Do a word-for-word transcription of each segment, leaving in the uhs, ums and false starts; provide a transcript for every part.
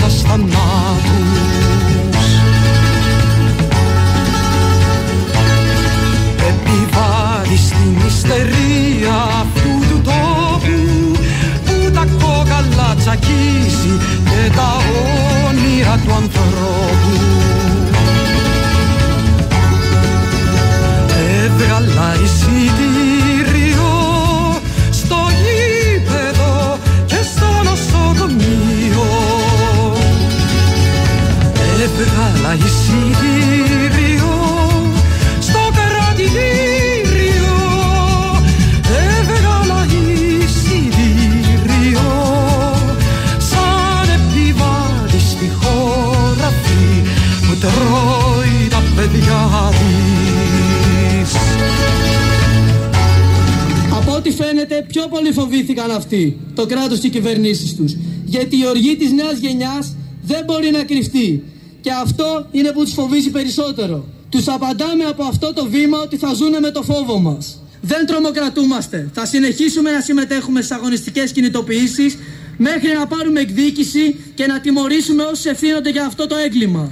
ένας θανάτους. Επιβάλλει στην ιστερία αυτού του τόπου που τα κόκαλα τσακίζει και τα όνειρα του ανθρώπου. Έβγαλα εισιτήριο στο γήπεδο και στο νοσοκομείο. Έβγαλα εισιτήριο στο κρατητήριο. Έβγαλα εισιτήριο σαν επιβάτη στη χώρα αυτή που τρώει τα παιδιά της. Από ό,τι φαίνεται πιο πολύ φοβήθηκαν αυτοί το κράτος και οι κυβερνήσεις τους, γιατί η οργή της νέας γενιάς δεν μπορεί να κρυφτεί και αυτό είναι που τους φοβίζει περισσότερο. Τους απαντάμε από αυτό το βήμα ότι θα ζουνε με το φόβο μας. Δεν τρομοκρατούμαστε, θα συνεχίσουμε να συμμετέχουμε στις αγωνιστικές κινητοποιήσεις μέχρι να πάρουμε εκδίκηση και να τιμωρήσουμε όσους ευθύνονται για αυτό το έγκλημα.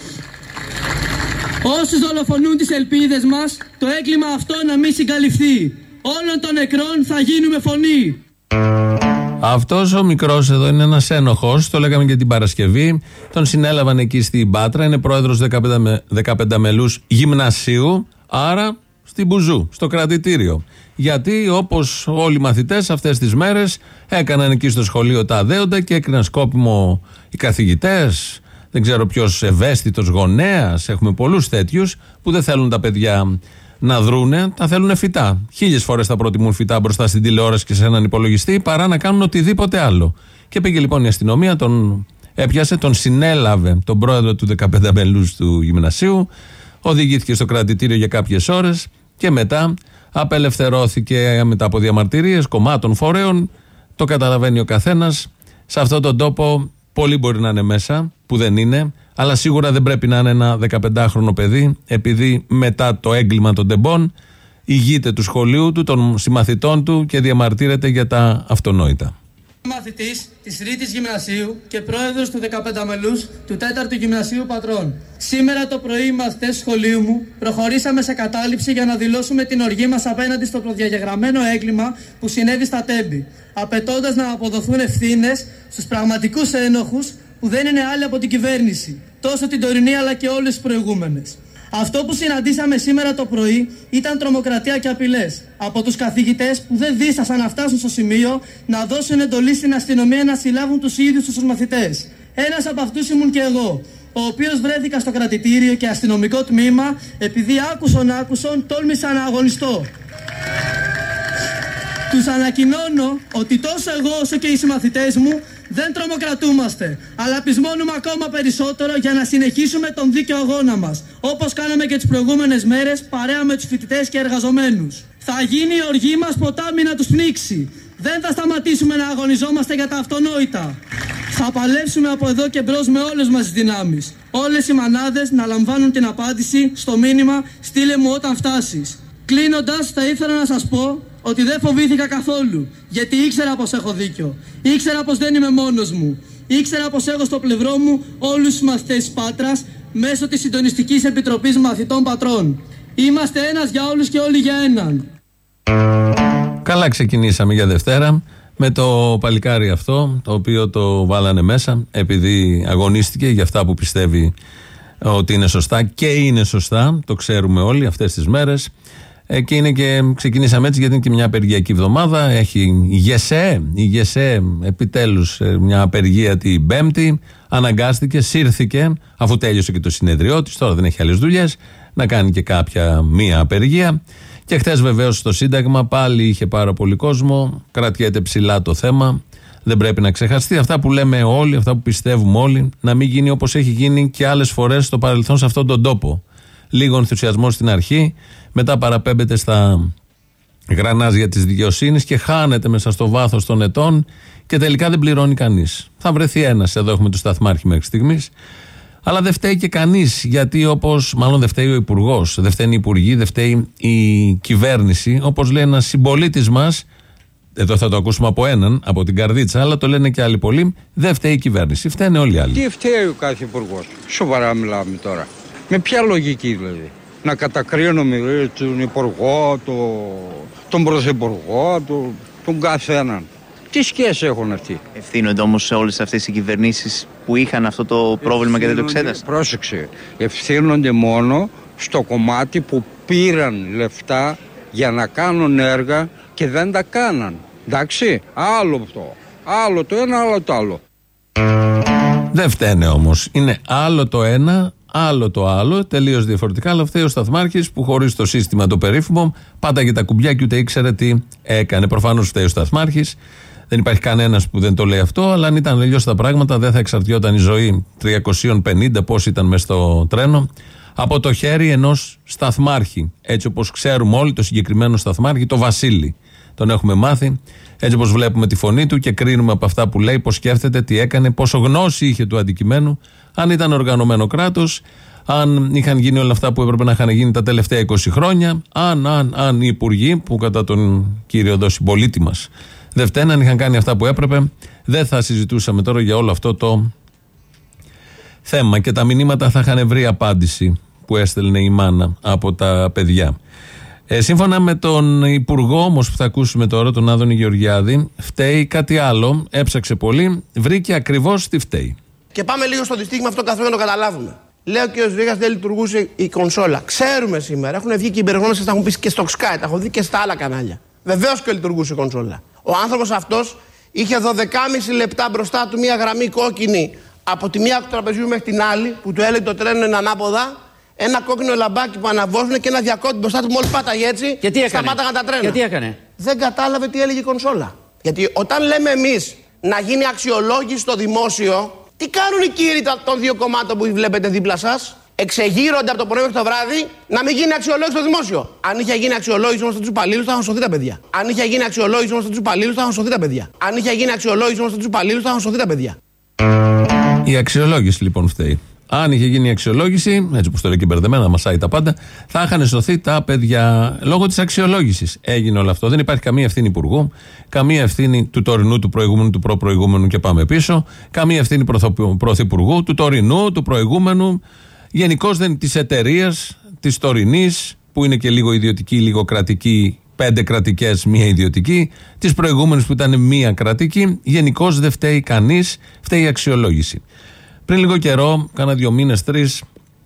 Όσους δολοφονούν τις ελπίδες μας, το έγκλημα αυτό να μην συγκαλυφθεί. Όλων των νεκρών θα γίνουμε φωνή. Αυτός ο μικρός εδώ είναι ένας ένοχος, το λέγαμε και την Παρασκευή. Τον συνέλαβαν εκεί στην Πάτρα, είναι πρόεδρος δεκαπέντε μελούς γυμνασίου, άρα στην Μπουζού, στο κρατητήριο. Γιατί όπως όλοι οι μαθητές αυτές τις μέρες έκαναν εκεί στο σχολείο τα αδέοντα και έκριναν σκόπιμο οι καθηγητές. Δεν ξέρω ποιος ευαίσθητος γονέας, έχουμε πολλούς τέτοιους που δεν θέλουν τα παιδιά να δρούνε, τα θέλουν φυτά. Χίλιες φορές θα προτιμούν φυτά μπροστά στην τηλεόραση και σε έναν υπολογιστή παρά να κάνουν οτιδήποτε άλλο. Και πήγε λοιπόν η αστυνομία, τον έπιασε, τον συνέλαβε τον πρόεδρο του δεκαπέντε μελούς του γυμνασίου, οδηγήθηκε στο κρατητήριο για κάποιες ώρες και μετά απελευθερώθηκε μετά από διαμαρτυρίες κομμάτων φορέων. Το καταλαβαίνει ο καθένας. Σε αυτόν τον τόπο πολλοί μπορεί να είναι μέσα, που δεν είναι, αλλά σίγουρα δεν πρέπει να είναι ένα δεκαπεντάχρονο παιδί, επειδή μετά το έγκλημα των τεμπών ηγείται του σχολείου του, των συμμαθητών του και διαμαρτύρεται για τα αυτονόητα. Μαθητής της Ρήτης Γυμνασίου και πρόεδρος του δεκαπέντε μελούς του τέταρτου Γυμνασίου Πατρών. Σήμερα το πρωί οι μαθητές σχολείου μου προχωρήσαμε σε κατάληψη για να δηλώσουμε την οργή μας απέναντι στο προδιαγεγραμμένο έγκλημα που συνέβη στα Τέμπη, απαιτώντας να αποδοθούν ευθύνες στους πραγματικούς ένοχους που δεν είναι άλλοι από την κυβέρνηση, τόσο την τωρινή αλλά και όλες τις προηγούμενες. Αυτό που συναντήσαμε σήμερα το πρωί ήταν τρομοκρατία και απειλές από τους καθηγητές που δεν δίστασαν να φτάσουν στο σημείο να δώσουν εντολή στην αστυνομία να συλλάβουν τους ίδιους τους μαθητές. Ένας από αυτούς ήμουν και εγώ, ο οποίος βρέθηκα στο κρατητήριο και αστυνομικό τμήμα επειδή άκουσον άκουσον τόλμησα να αγωνιστώ. Τους ανακοινώνω ότι τόσο εγώ όσο και οι συμμαθητές μου δεν τρομοκρατούμαστε, αλλά πεισμώνουμε ακόμα περισσότερο για να συνεχίσουμε τον δίκαιο αγώνα μας, όπως κάναμε και τις προηγούμενες μέρες παρέα με τους φοιτητές και εργαζομένους. Θα γίνει η οργή μας ποτάμι να τους πνίξει. Δεν θα σταματήσουμε να αγωνιζόμαστε για τα αυτονόητα. Θα παλέψουμε από εδώ και μπρος με όλες μας τις δυνάμεις. Όλες οι μανάδες να λαμβάνουν την απάντηση στο μήνυμα «Στείλε μου όταν φτάσεις». Κλείνοντας, θα ήθελα να σας πω ότι δεν φοβήθηκα καθόλου, γιατί ήξερα πως έχω δίκιο. Ήξερα πως δεν είμαι μόνος μου. Ήξερα πως έχω στο πλευρό μου όλους τους μαθητές της Πάτρας μέσω της Συντονιστικής Επιτροπής Μαθητών Πατρών. Είμαστε ένας για όλους και όλοι για έναν. Καλά ξεκινήσαμε για Δευτέρα με το παλικάρι αυτό, το οποίο το βάλανε μέσα επειδή αγωνίστηκε για αυτά που πιστεύει ότι είναι σωστά και είναι σωστά, το ξέρουμε όλοι αυτές τις μέρες. Και, είναι και ξεκινήσαμε έτσι γιατί είναι και μια απεργιακή εβδομάδα. Έχει η ΓΕΣΕ, η ΓΕΣΕ επιτέλους μια απεργία την Πέμπτη. Αναγκάστηκε, σύρθηκε, αφού τέλειωσε και το συνεδριό της, τώρα δεν έχει άλλες δουλειές, να κάνει και κάποια μία απεργία. Και χθες βεβαίως στο Σύνταγμα πάλι είχε πάρα πολύ κόσμο, κρατιέται ψηλά το θέμα. Δεν πρέπει να ξεχαστεί αυτά που λέμε όλοι, αυτά που πιστεύουμε όλοι, να μην γίνει όπως έχει γίνει και άλλες φορές στο παρελθόν σε αυτόν τον τόπο. Λίγο ενθουσιασμό στην αρχή, μετά παραπέμπεται στα γρανάζια της δικαιοσύνης και χάνεται μέσα στο βάθος των ετών και τελικά δεν πληρώνει κανείς. Θα βρεθεί ένας, εδώ έχουμε το σταθμάρχη μέχρι στιγμής, αλλά δεν φταίει και κανείς, γιατί όπως, μάλλον δεν φταίει ο υπουργός, δεν φταίνουν οι υπουργοί, δεν φταίει η κυβέρνηση, όπως λέει ένας συμπολίτης μας, εδώ θα το ακούσουμε από έναν, από την καρδίτσα, αλλά το λένε και άλλοι πολλοί, δεν φταίει η κυβέρνηση. Φταίνε όλοι οι άλλοι. Τι φταίει ο κάθε υπουργός? Σοβαρά μιλάμε τώρα. Με ποια λογική δηλαδή? Να κατακρίνουμε δηλαδή, τον υπουργό, το, τον πρωθυπουργό, το, τον καθέναν. Τι σχέση έχουν αυτοί? Ευθύνονται όμως όλες αυτές οι κυβερνήσεις που είχαν αυτό το πρόβλημα και δεν το εξέτασαν? Πρόσεξε. Ευθύνονται μόνο στο κομμάτι που πήραν λεφτά για να κάνουν έργα και δεν τα κάναν. Εντάξει, άλλο αυτό. Άλλο το ένα, άλλο το άλλο. Δεν φταίνε όμως. Είναι άλλο το ένα, άλλο το άλλο, τελείως διαφορετικά. Αλλά φταίει ο Σταθμάρχης που χωρίς το σύστημα το περίφημο πάταγε τα κουμπιά και ούτε ήξερε τι έκανε. Προφανώς φταίει ο Σταθμάρχης. Δεν υπάρχει κανένας που δεν το λέει αυτό, αλλά αν ήταν αλλιώς τα πράγματα δεν θα εξαρτιόταν η ζωή τριακόσιοι πενήντα, πώς ήταν μες στο τρένο, από το χέρι ενός σταθμάρχη. Έτσι όπως ξέρουμε όλοι το συγκεκριμένο σταθμάρχη, το Βασίλη. Τον έχουμε μάθει, έτσι όπως βλέπουμε τη φωνή του και κρίνουμε από αυτά που λέει, πώς σκέφτεται, τι έκανε, πόσο γνώση είχε του αντικειμένου, αν ήταν οργανωμένο κράτος, αν είχαν γίνει όλα αυτά που έπρεπε να είχαν γίνει τα τελευταία είκοσι χρόνια, αν, αν, αν οι υπουργοί που κατά τον κύριο εδώ συμπολίτη μας δεν φταίναν, αν είχαν κάνει αυτά που έπρεπε, δεν θα συζητούσαμε τώρα για όλο αυτό το θέμα και τα μηνύματα θα είχαν βρει απάντηση που έστελνε η μάνα από τα παιδιά. Ε, σύμφωνα με τον υπουργό όμως που θα ακούσουμε τώρα, τον Άδωνη Γεωργιάδη, φταίει κάτι άλλο, έψαξε πολύ, βρήκε ακριβώς τι φταίει. Και πάμε λίγο στο δυστύχημα αυτό καθώς να το καταλάβουμε. Λέω και ο Σβίγας δεν λειτουργούσε η κονσόλα. Ξέρουμε σήμερα, έχουν βγει και οι υπεργόνες, τα έχουν πει και στο Sky, τα έχω δει και στα άλλα κανάλια. Βεβαίως και λειτουργούσε η κονσόλα. Ο άνθρωπος αυτός είχε δώδεκα και μισή λεπτά μπροστά του μια γραμμή κόκκινη από τη μία του τραπεζιού μέχρι την άλλη, που του έλεγε το τρένο είναι ανάποδα, ένα κόκκινο λαμπάκι που αναβόζουν και ένα διακόπτη μπροστά του μόλις πάταγε έτσι. Και τι έκανε? Σταμάταγαν τα τρένα. Και τι έκανε? Δεν κατάλαβε τι έλεγε η κονσόλα. Γιατί όταν λέμε εμείς να γίνει αξιολόγηση στο δημόσιο, τι κάνουν οι κύριοι των δύο κομμάτων που βλέπετε δίπλα σας? Εξεγείρονται από το πρωί μέχρι το βράδυ να μην γίνει αξιολόγηση στο δημόσιο. Αν είχε γίνει αξιολόγηση όμως στους υπαλλήλους, θα είχαν σωθεί τα παιδιά. Αν είχε γίνει αξιολόγηση όμως στους υπαλλήλους, θα είχαν σωθεί τα παιδιά. Αν είχε γίνει αξιολόγηση όμως στους υπαλλήλους, θα είχαν σωθεί τα παιδιά. Η αξιολόγηση λοιπόν φταίει. Αν είχε γίνει η αξιολόγηση, έτσι όπως το λέει και μπερδεμένα, μασάει τα πάντα, θα είχαν σωθεί τα παιδιά. Λόγω της αξιολόγησης έγινε όλο αυτό. Δεν υπάρχει καμία ευθύνη υπουργού, καμία ευθύνη του τωρινού, του προηγούμενου, του προ-προηγούμενου και πάμε πίσω, καμία ευθύνη πρωθυπουργού, του τωρινού, του προηγούμενου, γενικώς δεν της εταιρείας, της τωρινής, που είναι και λίγο ιδιωτική, λίγο κρατική, πέντε κρατικές, μία ιδιωτική, της προηγούμενης που ήταν μία κρατική. Γενικώς δεν φταίει κανείς, φταίει η αξιολόγηση. Πριν λίγο καιρό, κάνα δύο μήνες, τρεις,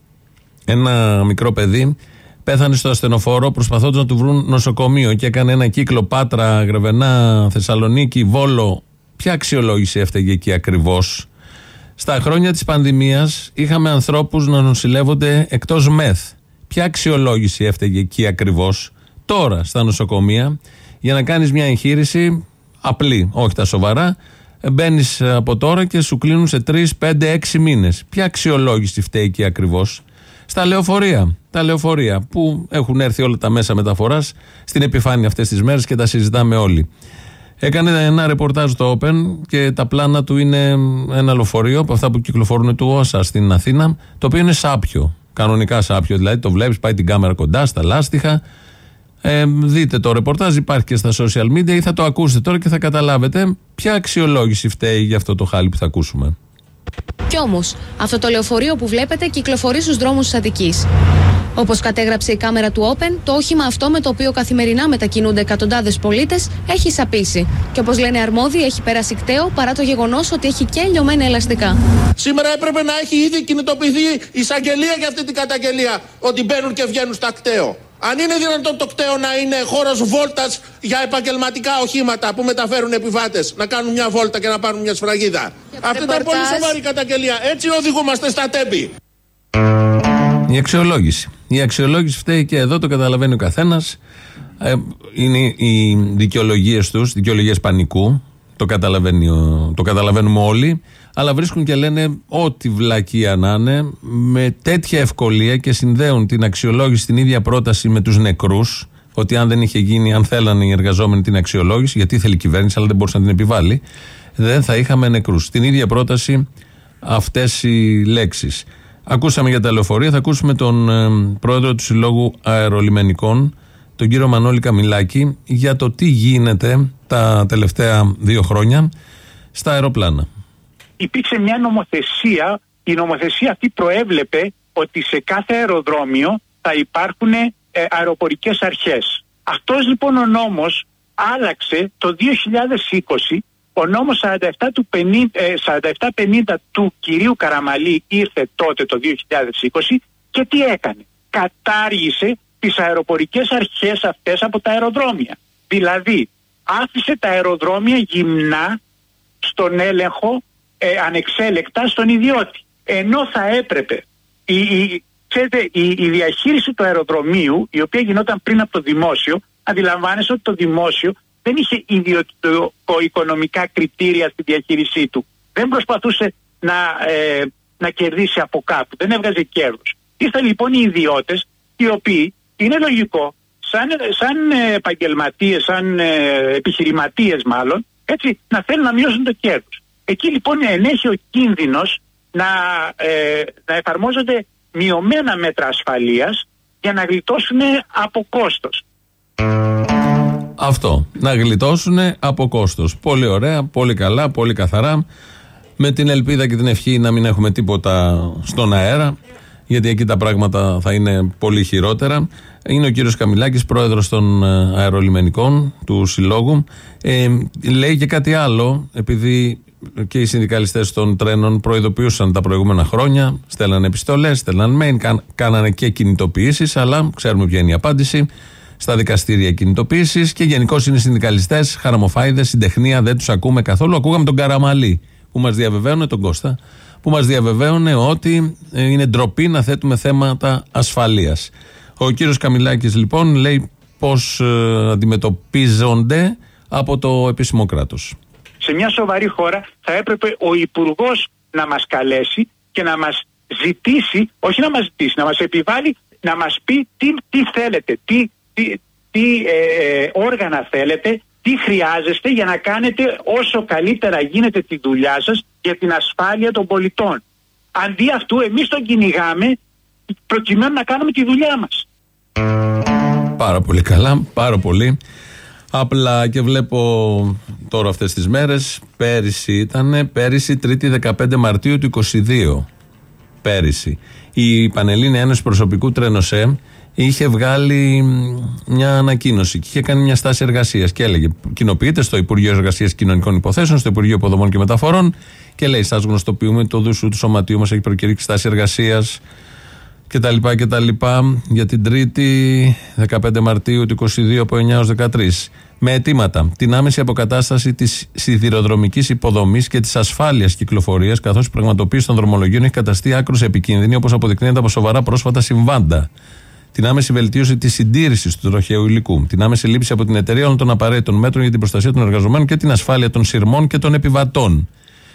ένα μικρό παιδί πέθανε στο ασθενοφόρο προσπαθώντας να του βρουν νοσοκομείο και έκανε ένα κύκλο Πάτρα, Γρεβενά, Θεσσαλονίκη, Βόλο. Ποια αξιολόγηση έφταιγε εκεί ακριβώς? Στα χρόνια της πανδημίας είχαμε ανθρώπους να νοσηλεύονται εκτός ΜΕΘ. Ποια αξιολόγηση έφταιγε εκεί ακριβώς? Τώρα στα νοσοκομεία, για να κάνεις μια εγχείρηση απλή, όχι τα σοβαρά, μπαίνεις από τώρα και σου κλείνουν σε τρεις, πέντε, έξι μήνες. Ποια αξιολόγηση φταίει εκεί ακριβώς? Στα λεωφορεία. Τα λεωφορεία που έχουν έρθει όλα τα μέσα μεταφοράς στην επιφάνεια αυτές τις μέρες και τα συζητάμε όλοι. Έκανε ένα ρεπορτάζ στο Open και τα πλάνα του είναι ένα λεωφορείο από αυτά που κυκλοφορούν του ΩΣΑ στην Αθήνα, το οποίο είναι σάπιο. Κανονικά σάπιο, δηλαδή το βλέπεις, πάει την κάμερα κοντά στα λάστιχα. Ε, δείτε το ρεπορτάζ, υπάρχει και στα social media ή θα το ακούσετε τώρα και θα καταλάβετε ποια αξιολόγηση φταίει για αυτό το χάλι που θα ακούσουμε. Κι όμως, αυτό το λεωφορείο που βλέπετε κυκλοφορεί στους δρόμους της Αττικής. Όπως κατέγραψε η κάμερα του Open, το όχημα αυτό με το οποίο καθημερινά μετακινούνται εκατοντάδες πολίτες έχει σαπίσει. Και όπως λένε αρμόδιοι, έχει πέρασει κταίο παρά το γεγονός ότι έχει και λιωμένα ελαστικά. Σήμερα έπρεπε να έχει ήδη κινητοποιηθεί η εισαγγελία για αυτή την καταγγελία ότι μπαίνουν και βγαίνουν στα κταίο. Αν είναι δυνατόν το κταίο να είναι χώρος βόλτας για επαγγελματικά οχήματα που μεταφέρουν επιβάτες, να κάνουν μια βόλτα και να πάρουν μια σφραγίδα. Αυτή ήταν πολύ σοβαρή καταγγελία. Έτσι οδηγούμαστε στα τέμπη. Η αξιολόγηση. Η αξιολόγηση φταίει και εδώ, το καταλαβαίνει ο καθένας. Ε, είναι οι δικαιολογίες τους, δικαιολογίες πανικού. Το, το καταλαβαίνουμε όλοι. Αλλά βρίσκουν και λένε ό,τι βλακεία να είναι με τέτοια ευκολία και συνδέουν την αξιολόγηση, την ίδια πρόταση με τους νεκρούς. Ότι αν δεν είχε γίνει, αν θέλανε οι εργαζόμενοι την αξιολόγηση, γιατί ήθελε η κυβέρνηση, αλλά δεν μπορούσε να την επιβάλλει, δεν θα είχαμε νεκρούς. Στην ίδια πρόταση αυτές οι λέξεις. Ακούσαμε για τα λεωφορεία, θα ακούσουμε τον ε, πρόεδρο του Συλλόγου Αερολιμενικών, τον κύριο Μανώλη Καμιλάκη, για το τι γίνεται τα τελευταία δύο χρόνια στα αεροπλάνα. Υπήρξε μια νομοθεσία, η νομοθεσία αυτή προέβλεπε ότι σε κάθε αεροδρόμιο θα υπάρχουν ε, αεροπορικές αρχές. Αυτός λοιπόν ο νόμος άλλαξε το δύο χιλιάδες είκοσι. Ο νόμος σαράντα επτά πενήντα του κυρίου Καραμαλή ήρθε τότε το δύο χιλιάδες είκοσι και τι έκανε? Κατάργησε τις αεροπορικές αρχές αυτές από τα αεροδρόμια. Δηλαδή άφησε τα αεροδρόμια γυμνά στον έλεγχο ε, ανεξέλεκτα στον ιδιώτη. Ενώ θα έπρεπε η, η, ξέρετε, η, η διαχείριση του αεροδρομίου, η οποία γινόταν πριν από το δημόσιο, αντιλαμβάνεσαι ότι το δημόσιο δεν είχε ιδιωτικο-οικονομικά κριτήρια στη διαχείρισή του. Δεν προσπαθούσε να, ε, να κερδίσει από κάπου. Δεν έβγαζε κέρδος. Ήρθαν λοιπόν οι ιδιώτες, οι οποίοι είναι λογικό, σαν, σαν επαγγελματίες, σαν ε, επιχειρηματίες μάλλον, έτσι, να θέλουν να μειώσουν το κέρδος. Εκεί λοιπόν ενέχει ο κίνδυνος να, ε, να εφαρμόζονται μειωμένα μέτρα ασφαλείας για να γλιτώσουν από κόστος. Αυτό, να γλιτώσουν από κόστος. Πολύ ωραία, πολύ καλά, πολύ καθαρά. Με την ελπίδα και την ευχή να μην έχουμε τίποτα στον αέρα, γιατί εκεί τα πράγματα θα είναι πολύ χειρότερα. Είναι ο κύριος Καμιλάκης, πρόεδρος των αερολιμενικών του Συλλόγου. Ε, λέει και κάτι άλλο, επειδή και οι συνδικαλιστές των τρένων προειδοποιούσαν τα προηγούμενα χρόνια, στέλνανε επιστολές, στέλνανε mail, κάν, κάνανε και κινητοποιήσεις, αλλά ξέρουμε ποια είναι η απάντηση. Στα δικαστήρια κινητοποίησης και γενικώς είναι συνδικαλιστές, χαραμοφάιδες, συντεχνία, δεν τους ακούμε καθόλου. Ακούγαμε τον Καραμαλή που μας διαβεβαίωνε, τον Κώστα, που μας διαβεβαίωνε ότι είναι ντροπή να θέτουμε θέματα ασφαλείας. Ο κύριος Καμιλάκης λοιπόν λέει πώς ε, αντιμετωπίζονται από το επίσημο κράτος. Σε μια σοβαρή χώρα θα έπρεπε ο Υπουργός να μας καλέσει και να μας ζητήσει, όχι να μας ζητήσει, να μας επιβάλλει, να μας πει τι, τι θέλετε, τι, τι, τι ε, όργανα θέλετε, τι χρειάζεστε για να κάνετε όσο καλύτερα γίνεται τη δουλειά σας για την ασφάλεια των πολιτών. Αντί αυτού εμείς τον κυνηγάμε προκειμένου να κάνουμε τη δουλειά μας. Πάρα πολύ καλά, πάρα πολύ. Απλά και βλέπω τώρα αυτές τις μέρες, πέρυσι ήτανε, πέρυσι τρίτη δεκαπέντε Μαρτίου του είκοσι δύο. Πέρυσι. Η Πανελλήνια Ένωση Προσωπικού Τρένοσέ είχε βγάλει μια ανακοίνωση και είχε κάνει μια στάση εργασίας και έλεγε, κοινοποιείται στο Υπουργείο Εργασίας και Κοινωνικών Υποθέσεων, στο Υπουργείο Υποδομών και Μεταφορών και λέει, σας γνωστοποιούμε, το δούσου του σωματείου μας έχει προκηρύξει στάση εργασίας κτλ. κτλ. Για την τρίτη δεκαπέντε Μαρτίου του είκοσι δύο από εννιά έως δεκατρεί. Με αιτήματα την άμεση αποκατάσταση της σιδηροδρομικής υποδομής και της ασφάλειας κυκλοφορίας, καθώς η πραγματοποίηση των δρομολογίων έχει καταστεί άκρως επικίνδυνη, όπως αποδεικνύεται από σοβαρά πρόσφατα συμβάντα. Την άμεση βελτίωση της συντήρησης του τροχαίου υλικού. Την άμεση λήψη από την εταιρεία όλων των απαραίτητων μέτρων για την προστασία των εργαζομένων και την ασφάλεια των σειρμών και των επιβατών.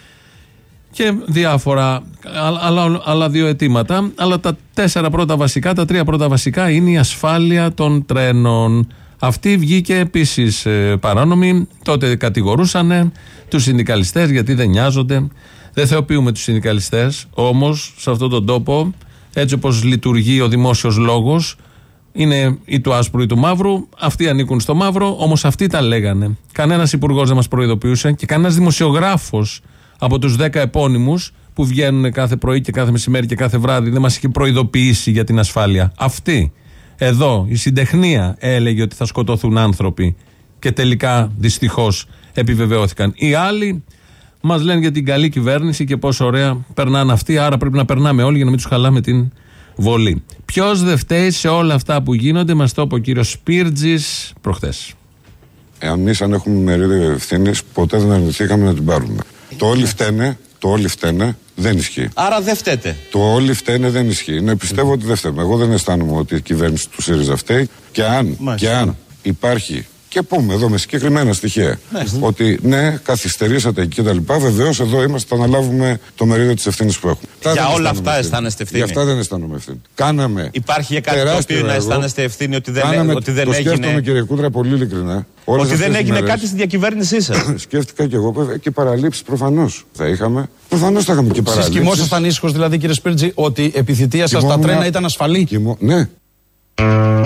Και διάφορα άλλα, άλλα δύο αιτήματα. Αλλά τα τέσσερα πρώτα βασικά, τα τρία πρώτα βασικά είναι η ασφάλεια των τρένων. Αυτή βγήκε επίσης ε, παράνομη. Τότε κατηγορούσαν τους συνδικαλιστές γιατί δεν νοιάζονται. Δεν θεοποιούμε τους συνδικαλιστές. Όμως σε αυτόν τον τόπο, έτσι όπως λειτουργεί ο δημόσιος λόγος, είναι ή του άσπρου ή του μαύρου. Αυτοί ανήκουν στο μαύρο, όμως αυτοί τα λέγανε. Κανένας υπουργός δεν μας προειδοποιούσε και κανένας δημοσιογράφος από τους δέκα επώνυμους που βγαίνουν κάθε πρωί και κάθε μεσημέρι και κάθε βράδυ δεν μας είχε προειδοποιήσει για την ασφάλεια. Αυτοί. Εδώ η συντεχνία έλεγε ότι θα σκοτωθούν άνθρωποι και τελικά δυστυχώς επιβεβαιώθηκαν. Οι άλλοι μας λένε για την καλή κυβέρνηση και πόσο ωραία περνάνε αυτοί, άρα πρέπει να περνάμε όλοι για να μην τους χαλάμε την βολή. Ποιος δεν φταίει σε όλα αυτά που γίνονται, μας το είπε ο κύριος Σπίρτζης προχθές. Εμείς αν έχουμε μερίδιο ευθύνης ποτέ δεν αρνηθήκαμε να την πάρουμε. Το όλοι φταίνε, το όλοι φταίνε δεν ισχύει. Άρα δεν φταίτε. Το όλοι φταίνε δεν ισχύει. Ναι, πιστεύω mm. ότι δεν φταίμε. Εγώ δεν αισθάνομαι ότι η κυβέρνηση του ΣΥΡΙΖΑ φταίει. Και αν, και αν υπάρχει, και πούμε εδώ με συγκεκριμένα στοιχεία, mm-hmm. ότι ναι, καθυστερήσατε εκεί κτλ. Βεβαίως εδώ είμαστε, θα αναλάβουμε το μερίδιο της ευθύνης που έχουμε. Για όλα αυτά αισθάνεστε ευθύνη. Για αυτά δεν αισθάνομαι ευθύνη. Κάναμε. Υπάρχει για κάτι το οποίο να αισθάνεστε ευθύνη ότι δεν, Κάναμε, ότι δεν το έγινε. Σκέφτομαι, κύριε Κούτρα, πολύ ειλικρινά. Ότι δεν έγινε μέρες, κάτι στη διακυβέρνησή σας. Σκέφτηκα και εγώ και παραλήψεις προφανώς θα είχαμε. Προφανώς θα είχαμε και παραλήψεις. Εσείς κοιμόσασταν ήσυχος δηλαδή, κύριε Σπίρτζη, ότι επί θητεία σας τα τρένα ήταν ασφαλή. Κοιμώ... Ναι.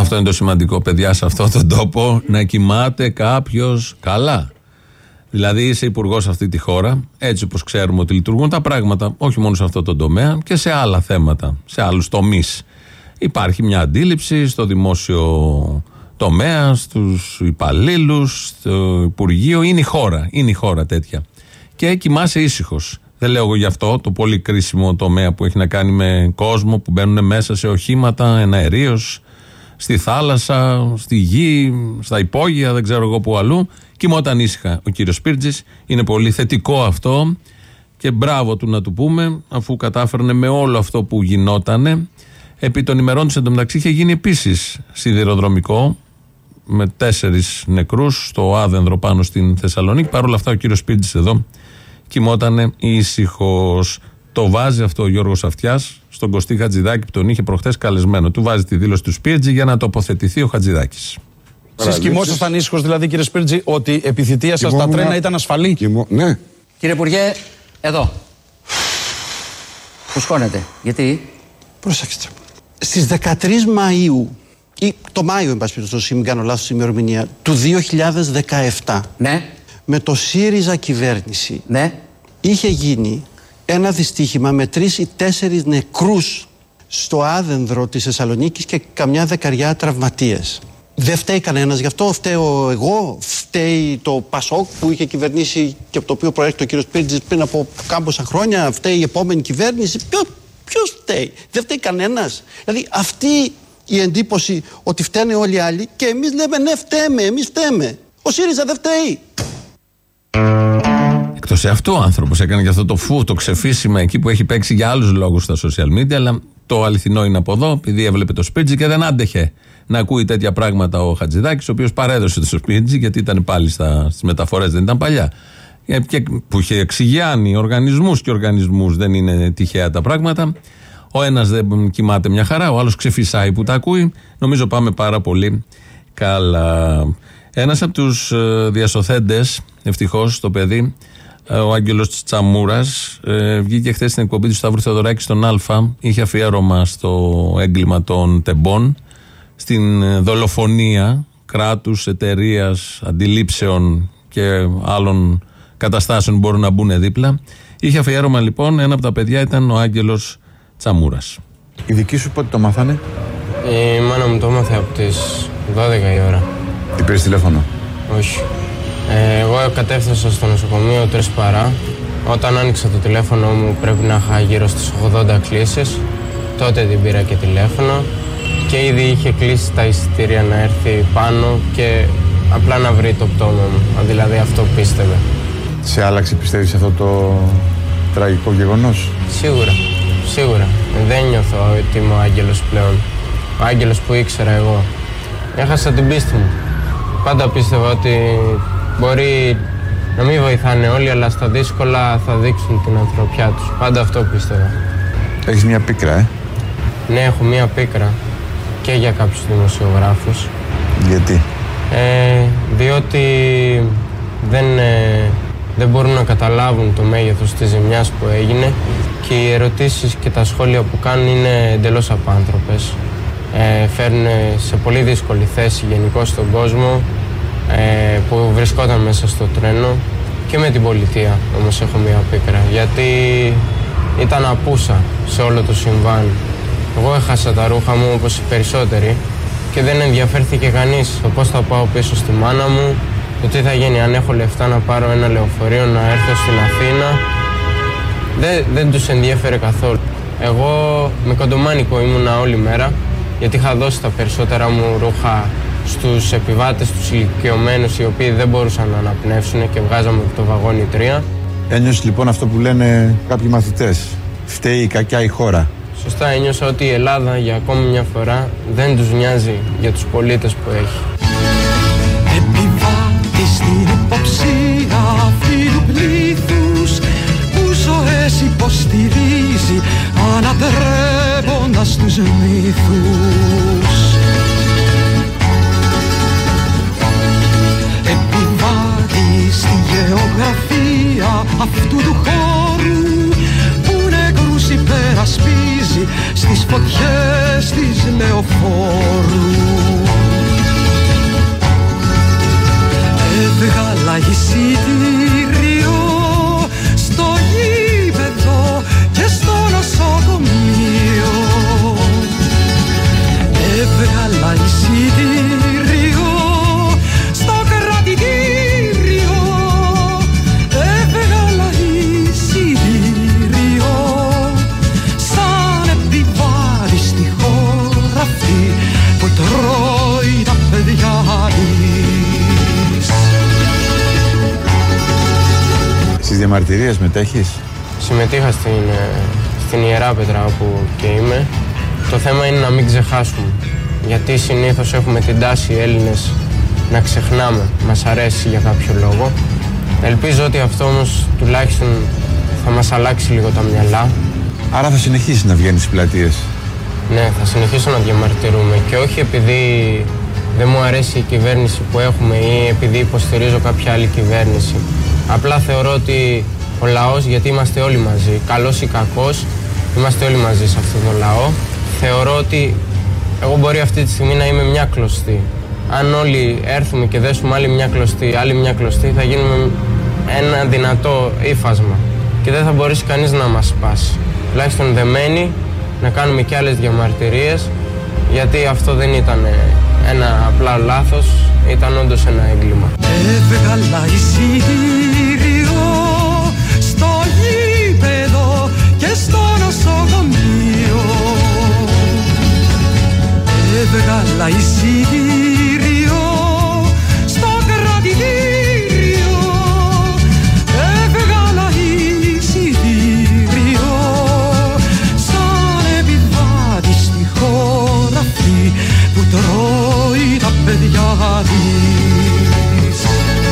Αυτό είναι το σημαντικό, παιδιά, σε αυτόν τον τόπο, να κοιμάται κάποιος καλά. Δηλαδή είσαι υπουργός σε αυτή τη χώρα, έτσι όπως ξέρουμε ότι λειτουργούν τα πράγματα, όχι μόνο σε αυτό το τομέα και σε άλλα θέματα, σε άλλους τομείς. Υπάρχει μια αντίληψη στο δημόσιο τομέα, στους υπαλλήλους, στο Υπουργείο, είναι η χώρα, είναι η χώρα τέτοια. Και κοιμάσαι ήσυχος. Δεν λέω εγώ γι' αυτό το πολύ κρίσιμο τομέα που έχει να κάνει με κόσμο που μπαίνουν μέσα σε οχήματα εναερίως, στη θάλασσα, στη γη, στα υπόγεια, δεν ξέρω εγώ που αλλού. Κοιμόταν ήσυχα ο κύριος Σπίρτζης. Είναι πολύ θετικό αυτό και μπράβο του να του πούμε, αφού κατάφερνε με όλο αυτό που γινότανε. Επί των ημερών της εντωμεταξύ είχε γίνει επίσης σιδηροδρομικό με τέσσερις νεκρούς στο Άδενδρο πάνω στην Θεσσαλονίκη. Παρ' όλα αυτά ο κύριος Σπίρτζης εδώ κοιμότανε ήσυχος. Το βάζει αυτό ο Γιώργος Αυτιάς στον Κωστή Χατζηδάκη που τον είχε προχθές καλεσμένο. Του βάζει τη δήλωση του Σπίρτζη για να τοποθετηθεί ο Χατζηδάκης. Εσείς κοιμόσασταν ήσυχος δηλαδή, κύριε Σπίρτζη, ότι επί θητεία σας τα τρένα ήταν ασφαλή? Κοιμώ... Ναι. Κύριε Υπουργέ, εδώ. Που σκόνετε. Γιατί? Προσέξτε. Στις δεκατρείς Μαΐου, ή το Μάιο, εν πάση περιπτώσει, μην κάνω λάθος ημερομηνία, του δύο χιλιάδες δεκαεπτά, ναι, με το ΣΥΡΙΖΑ κυβέρνηση, ναι, είχε γίνει ένα δυστύχημα με τρεις ή τέσσερις νεκρούς στο Άδενδρο της Θεσσαλονίκης και καμιά δεκαριά τραυματίες. Δεν φταίει κανένας γι' αυτό, φταίω εγώ, φταίει το Πασόκ που είχε κυβερνήσει και από το οποίο προέρχεται ο κύριος Σπίρτζης πριν από κάμποσα χρόνια, φταίει η επόμενη κυβέρνηση. Ποιο, ποιος φταίει? Δεν φταίει κανένας. Δηλαδή αυτή η εντύπωση ότι φταίνε όλοι οι άλλοι και εμείς λέμε ναι φταίμε, εμείς φταίμε. Ο ΣΥΡΙΖΑ δεν φταίει. Εκτός σε αυτό ο άνθρωπος έκανε και αυτό το φου, το ξεφύσιμα εκεί που έχει παίξει για άλλους λόγους στα social media, αλλά το αληθινό είναι από εδώ, επειδή έβλεπε το Σπίρτζη και δεν άντεχε να ακούει τέτοια πράγματα ο Χατζηδάκης, ο οποίος παρέδωσε το Σπίρτζη, γιατί ήταν πάλι στα, στις μεταφορές, δεν ήταν παλιά. Και που είχε εξηγιάνει οργανισμούς και οργανισμούς, δεν είναι τυχαία τα πράγματα. Ο ένας δεν κοιμάται μια χαρά, ο άλλος ξεφυσάει που τα ακούει. Νομίζω πάμε πάρα πολύ καλά. Ένας από τους διασωθέντες, ευτυχώς το παιδί, ο Άγγελος Τσαμούρας, βγήκε χθες στην εκπομπή του Σταύρου Θεοδωράκη στον Α, είχε αφιέρωμα στο έγκλημα των τεμπών, στην δολοφονία κράτους, εταιρείας, αντιλήψεων και άλλων καταστάσεων που μπορούν να μπουν δίπλα. Είχε αφιέρωμα λοιπόν, ένα από τα παιδιά ήταν ο Άγγελος Τσαμούρας. Οι δικοί σου πότε το μάθανε? Η μάνα μου το έμαθε από τις δώδεκα η ώρα. Τι πήρες τηλέφωνο? Όχι. Ε, εγώ κατέφθασα στο νοσοκομείο τρεις παρά. Όταν άνοιξα το τηλέφωνο μου πρέπει να είχα γύρω στις ογδόντα κλήσεις. Τότε την πήρα και τηλέφωνο και ήδη είχε κλείσει τα εισιτήρια να έρθει πάνω και απλά να βρει το πτώμα μου. Δηλαδή αυτό πίστευε. Σε άλλαξε, πιστεύεις, αυτό το τραγικό γεγονός? Σίγουρα, σίγουρα. Δεν νιώθω ότι είμαι ο Άγγελος πλέον. Ο Άγγελος που ήξερα εγώ. Έχασα την πίστη μου. Πάντα πίστευα ότι μπορεί να μην βοηθάνε όλοι, αλλά στα δύσκολα θα δείξουν την ανθρωπιά τους. Πάντα αυτό πίστευα. Έχεις μια πίκρα, ε? Ναι, έχω μια πίκρα και για κάποιους δημοσιογράφους. Γιατί? Ε, διότι δεν, ε, δεν μπορούν να καταλάβουν το μέγεθος της ζημιάς που έγινε και οι ερωτήσεις και τα σχόλια που κάνουν είναι εντελώς απάνθρωπες. Ε, φέρνουν σε πολύ δύσκολη θέση γενικώς τον κόσμο ε, που βρισκόταν μέσα στο τρένο και με την πολιτεία. Όμως έχω μια πίκρα γιατί ήταν απούσα σε όλο το συμβάν. Εγώ έχασα τα ρούχα μου όπως οι περισσότεροι και δεν ενδιαφέρθηκε κανείς το πώς θα πάω πίσω στη μάνα μου, το τι θα γίνει αν έχω λεφτά να πάρω ένα λεωφορείο να έρθω στην Αθήνα. Δεν, δεν τους ενδιέφερε καθόλου. Εγώ με κοντομάνικο ήμουνα όλη μέρα γιατί είχα δώσει τα περισσότερα μου ρούχα στους επιβάτες, τους ηλικιωμένους οι οποίοι δεν μπορούσαν να αναπνεύσουν και βγάζαμε το βαγόνι τρία. Ένιωσες λοιπόν αυτό που λένε κάποιοι μαθητές, φταίει η κακιά η χώρα? Σωστά, ένιωσα ότι η Ελλάδα για ακόμη μια φορά δεν τους νοιάζει για τους πολίτες που έχει. Επιβάτη στην υποψία αυτή του πλήθους που ζωές υποστηρίζει ανατρέποντας τους μύθους. Επιβάτη στη γεωγραφία αυτού του χώρου που νεκρούς υπερασπίζει στις φωτιές της λεωφόρου. διαμαρτυρίες μετέχεις? Συμμετείχα στην, στην Ιεράπετρα όπου και είμαι. Το θέμα είναι να μην ξεχάσουμε. Γιατί συνήθως έχουμε την τάση οι Έλληνες να ξεχνάμε. Μας αρέσει για κάποιο λόγο. Ελπίζω ότι αυτό όμως τουλάχιστον θα μας αλλάξει λίγο τα μυαλά. Άρα θα συνεχίσεις να βγαίνεις στις πλατείες? Ναι, θα συνεχίσω να διαμαρτυρούμε και όχι επειδή δεν μου αρέσει η κυβέρνηση που έχουμε ή επειδή υποστηρίζω κάποια άλλη κυβέρνηση. Απλά θεωρώ ότι ο λαός, γιατί είμαστε όλοι μαζί, καλός ή κακός, είμαστε όλοι μαζί σε αυτόν τον λαό. Θεωρώ ότι εγώ μπορεί αυτή τη στιγμή να είμαι μια κλωστή. Αν όλοι έρθουμε και δέσουμε άλλη μια κλωστή, άλλη μια κλωστή, θα γίνουμε ένα δυνατό ύφασμα και δεν θα μπορέσει κανείς να μας σπάσει. Τουλάχιστον δεμένοι να κάνουμε και άλλες διαμαρτυρίες, γιατί αυτό δεν ήταν ένα απλά λάθος, ήταν όντως ένα έγκλημα. Έβγαλα εισιτήριο στο γήπεδο και στο νοσοκομείο. Έβγαλα εισιτήριο στο κρατητήριο. Έβγαλα εισιτήριο σαν επιβάτη στη χώρα αυτή που τρώει τα παιδιά της.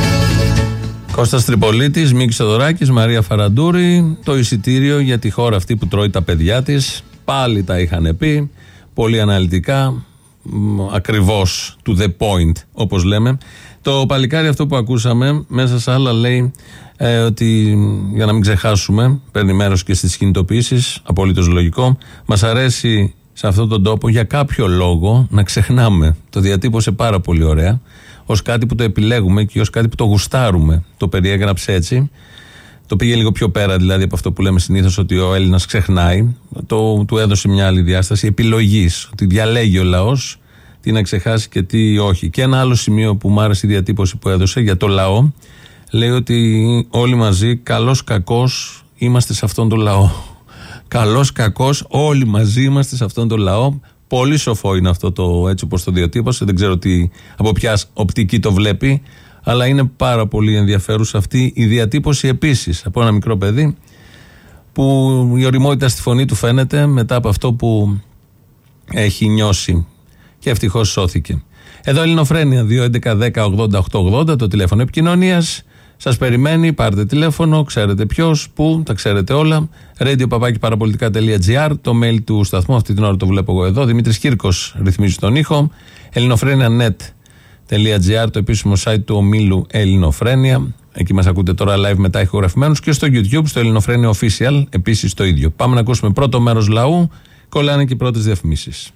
Κώστας Τριπολίτης, Μίκης Θοδωράκης, Μαρία Φαραντούρη. Το εισιτήριο για τη χώρα αυτή που τρώει τα παιδιά της. Πάλι τα είχαν πει, πολύ αναλυτικά, ακριβώς to the point, όπως λέμε. Το παλικάρι αυτό που ακούσαμε, μέσα σε άλλα λέει ε, ότι για να μην ξεχάσουμε, παίρνει μέρος και στις κινητοποιήσεις, απολύτως λογικό, μας αρέσει σε αυτόν τον τόπο για κάποιο λόγο να ξεχνάμε. Το διατύπωσε πάρα πολύ ωραία, ως κάτι που το επιλέγουμε και ως κάτι που το γουστάρουμε. Το περιέγραψε έτσι. Το πήγε λίγο πιο πέρα δηλαδή από αυτό που λέμε συνήθως ότι ο Έλληνας ξεχνάει. Το, του έδωσε μια άλλη διάσταση επιλογής. Ότι διαλέγει ο λαός τι να ξεχάσει και τι όχι. Και ένα άλλο σημείο που μου άρεσε η διατύπωση που έδωσε για το λαό, λέει ότι όλοι μαζί, καλός κακός, είμαστε σε αυτόν τον λαό. Καλός κακός, όλοι μαζί είμαστε σε αυτόν τον λαό. Πολύ σοφό είναι αυτό το έτσι όπως το διατύπωσε. Δεν ξέρω τι, από ποια οπτική το βλέπει, αλλά είναι πάρα πολύ ενδιαφέρουσα αυτή η διατύπωση επίσης από ένα μικρό παιδί που η ωριμότητα στη φωνή του φαίνεται μετά από αυτό που έχει νιώσει και ευτυχώς σώθηκε. Εδώ Ελληνοφρένεια δύο έντεκα δέκα ογδόντα οκτώ ογδόντα, το τηλέφωνο επικοινωνίας. Σας περιμένει, πάρτε τηλέφωνο, ξέρετε ποιος, πού, τα ξέρετε όλα. radio παπάκι παραπολιτικά τελεία τζι άρ, το mail του σταθμού, αυτή την ώρα το βλέπω εγώ εδώ. Δημήτρης Κύρκος ρυθμίζει τον ήχο. ελληνοφρένια τελεία νετ τελεία τζι άρ, το επίσημο site του ομίλου Ελληνοφρένεια. Εκεί μας ακούτε τώρα live μετά ηχογραφημένους και στο YouTube, στο Ελληνοφρένεια Official, επίσης το ίδιο. Πάμε να ακούσουμε πρώτο μέρος λαού, κολλάνε και οι πρώτες διαφημίσεις.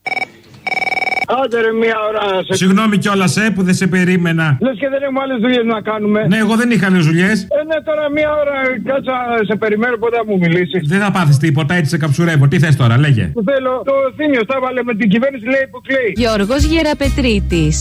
Άντε ρε μία ώρα να σε... Συγγνώμη κιόλας ε, που δεν σε περίμενα. Λες και δεν έχουμε άλλες δουλειές να κάνουμε. Ναι, εγώ δεν είχα άλλες δουλειές. Ε, ναι, τώρα μία ώρα κάτσα σε περιμένω πότε θα μου μιλήσει. Δεν θα πάθεις τίποτα, έτσι σε καψουρεύω. Τι θες τώρα, λέγε. Που θέλω, το Θήμιος τα βάλε με την κυβέρνηση, λέει που κλαίει. Γιώργος Γεραπετρίτης.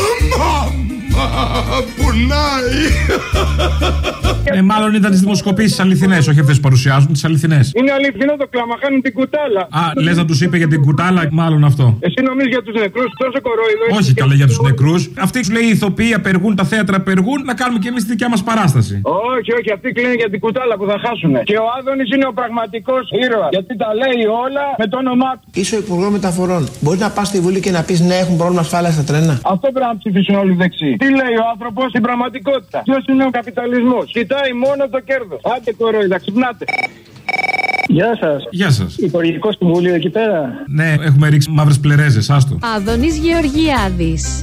Πουλάει. Ε, μάλλον ήταν τις δημοσκοπήσεις αληθινές, όχι αυτές που παρουσιάζουν, τις αληθινές. Είναι αληθινό το κλάμα, χάνουν την κουτάλα. Α, λες να τους είπε για την κουτάλα, μάλλον αυτό. Εσύ νομίζεις για τους νεκρούς, τόσο κορόιδο. Όχι καλά για τους νεκρούς. Αυτοί σου λέει οι ηθοποιοί απεργούν, τα θέατρα απεργούν, να κάνουμε και εμείς τη δικιά μας παράσταση. Όχι, όχι, αυτοί κλείνουν για την κουτάλα που θα χάσουν. Και ο Άδωνης είναι ο πραγματικός ήρωας. Γιατί τα λέει όλα με το όνομά του. Είσαι ο Υπουργός Μεταφορών. Μπορεί να πας στη Βουλή και να πεις ναι, έχουν πρόβλημα ασφάλεια στα τρένα. Αυτό πρέπει να ψηφίσουν όλοι δεξί. Τι λέει ο άνθρωπος στην πραγματικότητα. Ποιος είναι ο καπιταλισμός. Κοιτάει μόνο το κέρδος. Άντε κορόιδα, ξυπνάτε. Γεια σας. Γεια σας. Υπουργικό Συμβούλιο εκεί πέρα. Ναι, έχουμε ρίξει μαύρες πλερέζες, άστο. Άδωνης Γεωργιάδης.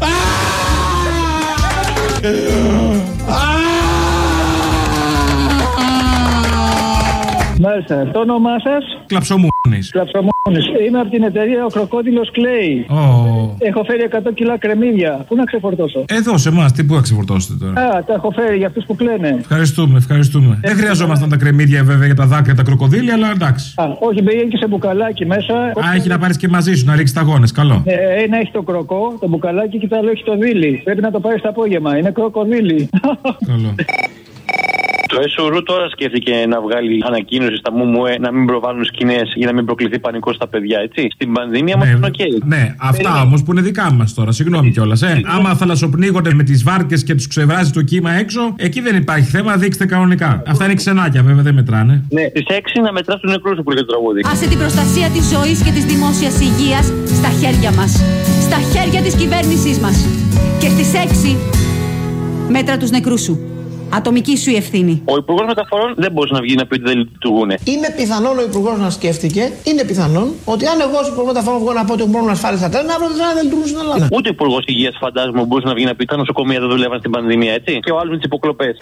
Μάλιστα. Το όνομά σας? Κλαψομούνης. Κλαψομούνης. Είμαι από την εταιρεία Ο Κροκόδιλος Κλέη. Oh. Έχω φέρει εκατό κιλά κρεμμύδια. Πού να ξεφορτώσω? Εδώ σε εμάς, τι πού να ξεφορτώσετε τώρα? Α, τα έχω φέρει για αυτούς που κλαίνε. Ευχαριστούμε, ευχαριστούμε. Ε, Δεν χρειαζόμασταν τα κρεμμύδια βέβαια για τα δάκρυα, τα κροκοδίλια, αλλά εντάξει. Α, όχι, μπαίνει και σε μπουκαλάκι μέσα. Α, έχει να πάρεις και μαζί σου, να ρίξεις τα γόνες, καλό. Ε, ένα έχει το κροκό, το μπουκαλάκι και το άλλο έχει το δίλι. Πρέπει να το πάρεις το απόγευμα. Είναι κροκοδίλι. Καλό. Το ΕΣΟΡΟΥ τώρα σκέφτηκε να βγάλει ανακοίνωση στα ΜΟΜΟΕ να μην προβάλλουν σκηνές για να μην προκληθεί πανικό στα παιδιά, έτσι. Στην πανδημία μας είναι οκ. Ναι, αυτά όμως που είναι δικά μας τώρα, συγγνώμη κιόλας. Ε. Άμα θαλασσοπνίγονται με τις βάρκες και τους ξεβράζει το κύμα έξω, εκεί δεν υπάρχει θέμα, δείξτε κανονικά. Αυτά είναι ξενάκια, βέβαια, δεν μετράνε. Ναι, στις έξι να μετράς τους νεκρούς που λέει το τραγούδι. Άσε την προστασία της ζωής και της δημόσιας υγείας στα χέρια μας. Στα χέρια της κυβέρνησής μας. Και στις έξι μέτρα τους νεκρούς σου. Ατομική σου η ευθύνη. Ο Υπουργός Μεταφορών δεν μπορεί να βγει να πει ότι δεν λειτουργούν. Είναι πιθανόν ο Υπουργός να σκέφτηκε, είναι πιθανόν ότι αν εγώ ως Υπουργός Μεταφορών βγω να πω ότι μπορούμε να ασφάλει στα τρένα, αύριο τα τρένα δεν λειτουργούν στην Ελλάδα. Ούτε ο Υπουργός Υγείας φαντάζομαι μπορούσε να βγει να πει τα νοσοκομεία δεν δουλεύαν στην πανδημία, έτσι. Και ο άλλος με τις υποκλοπές.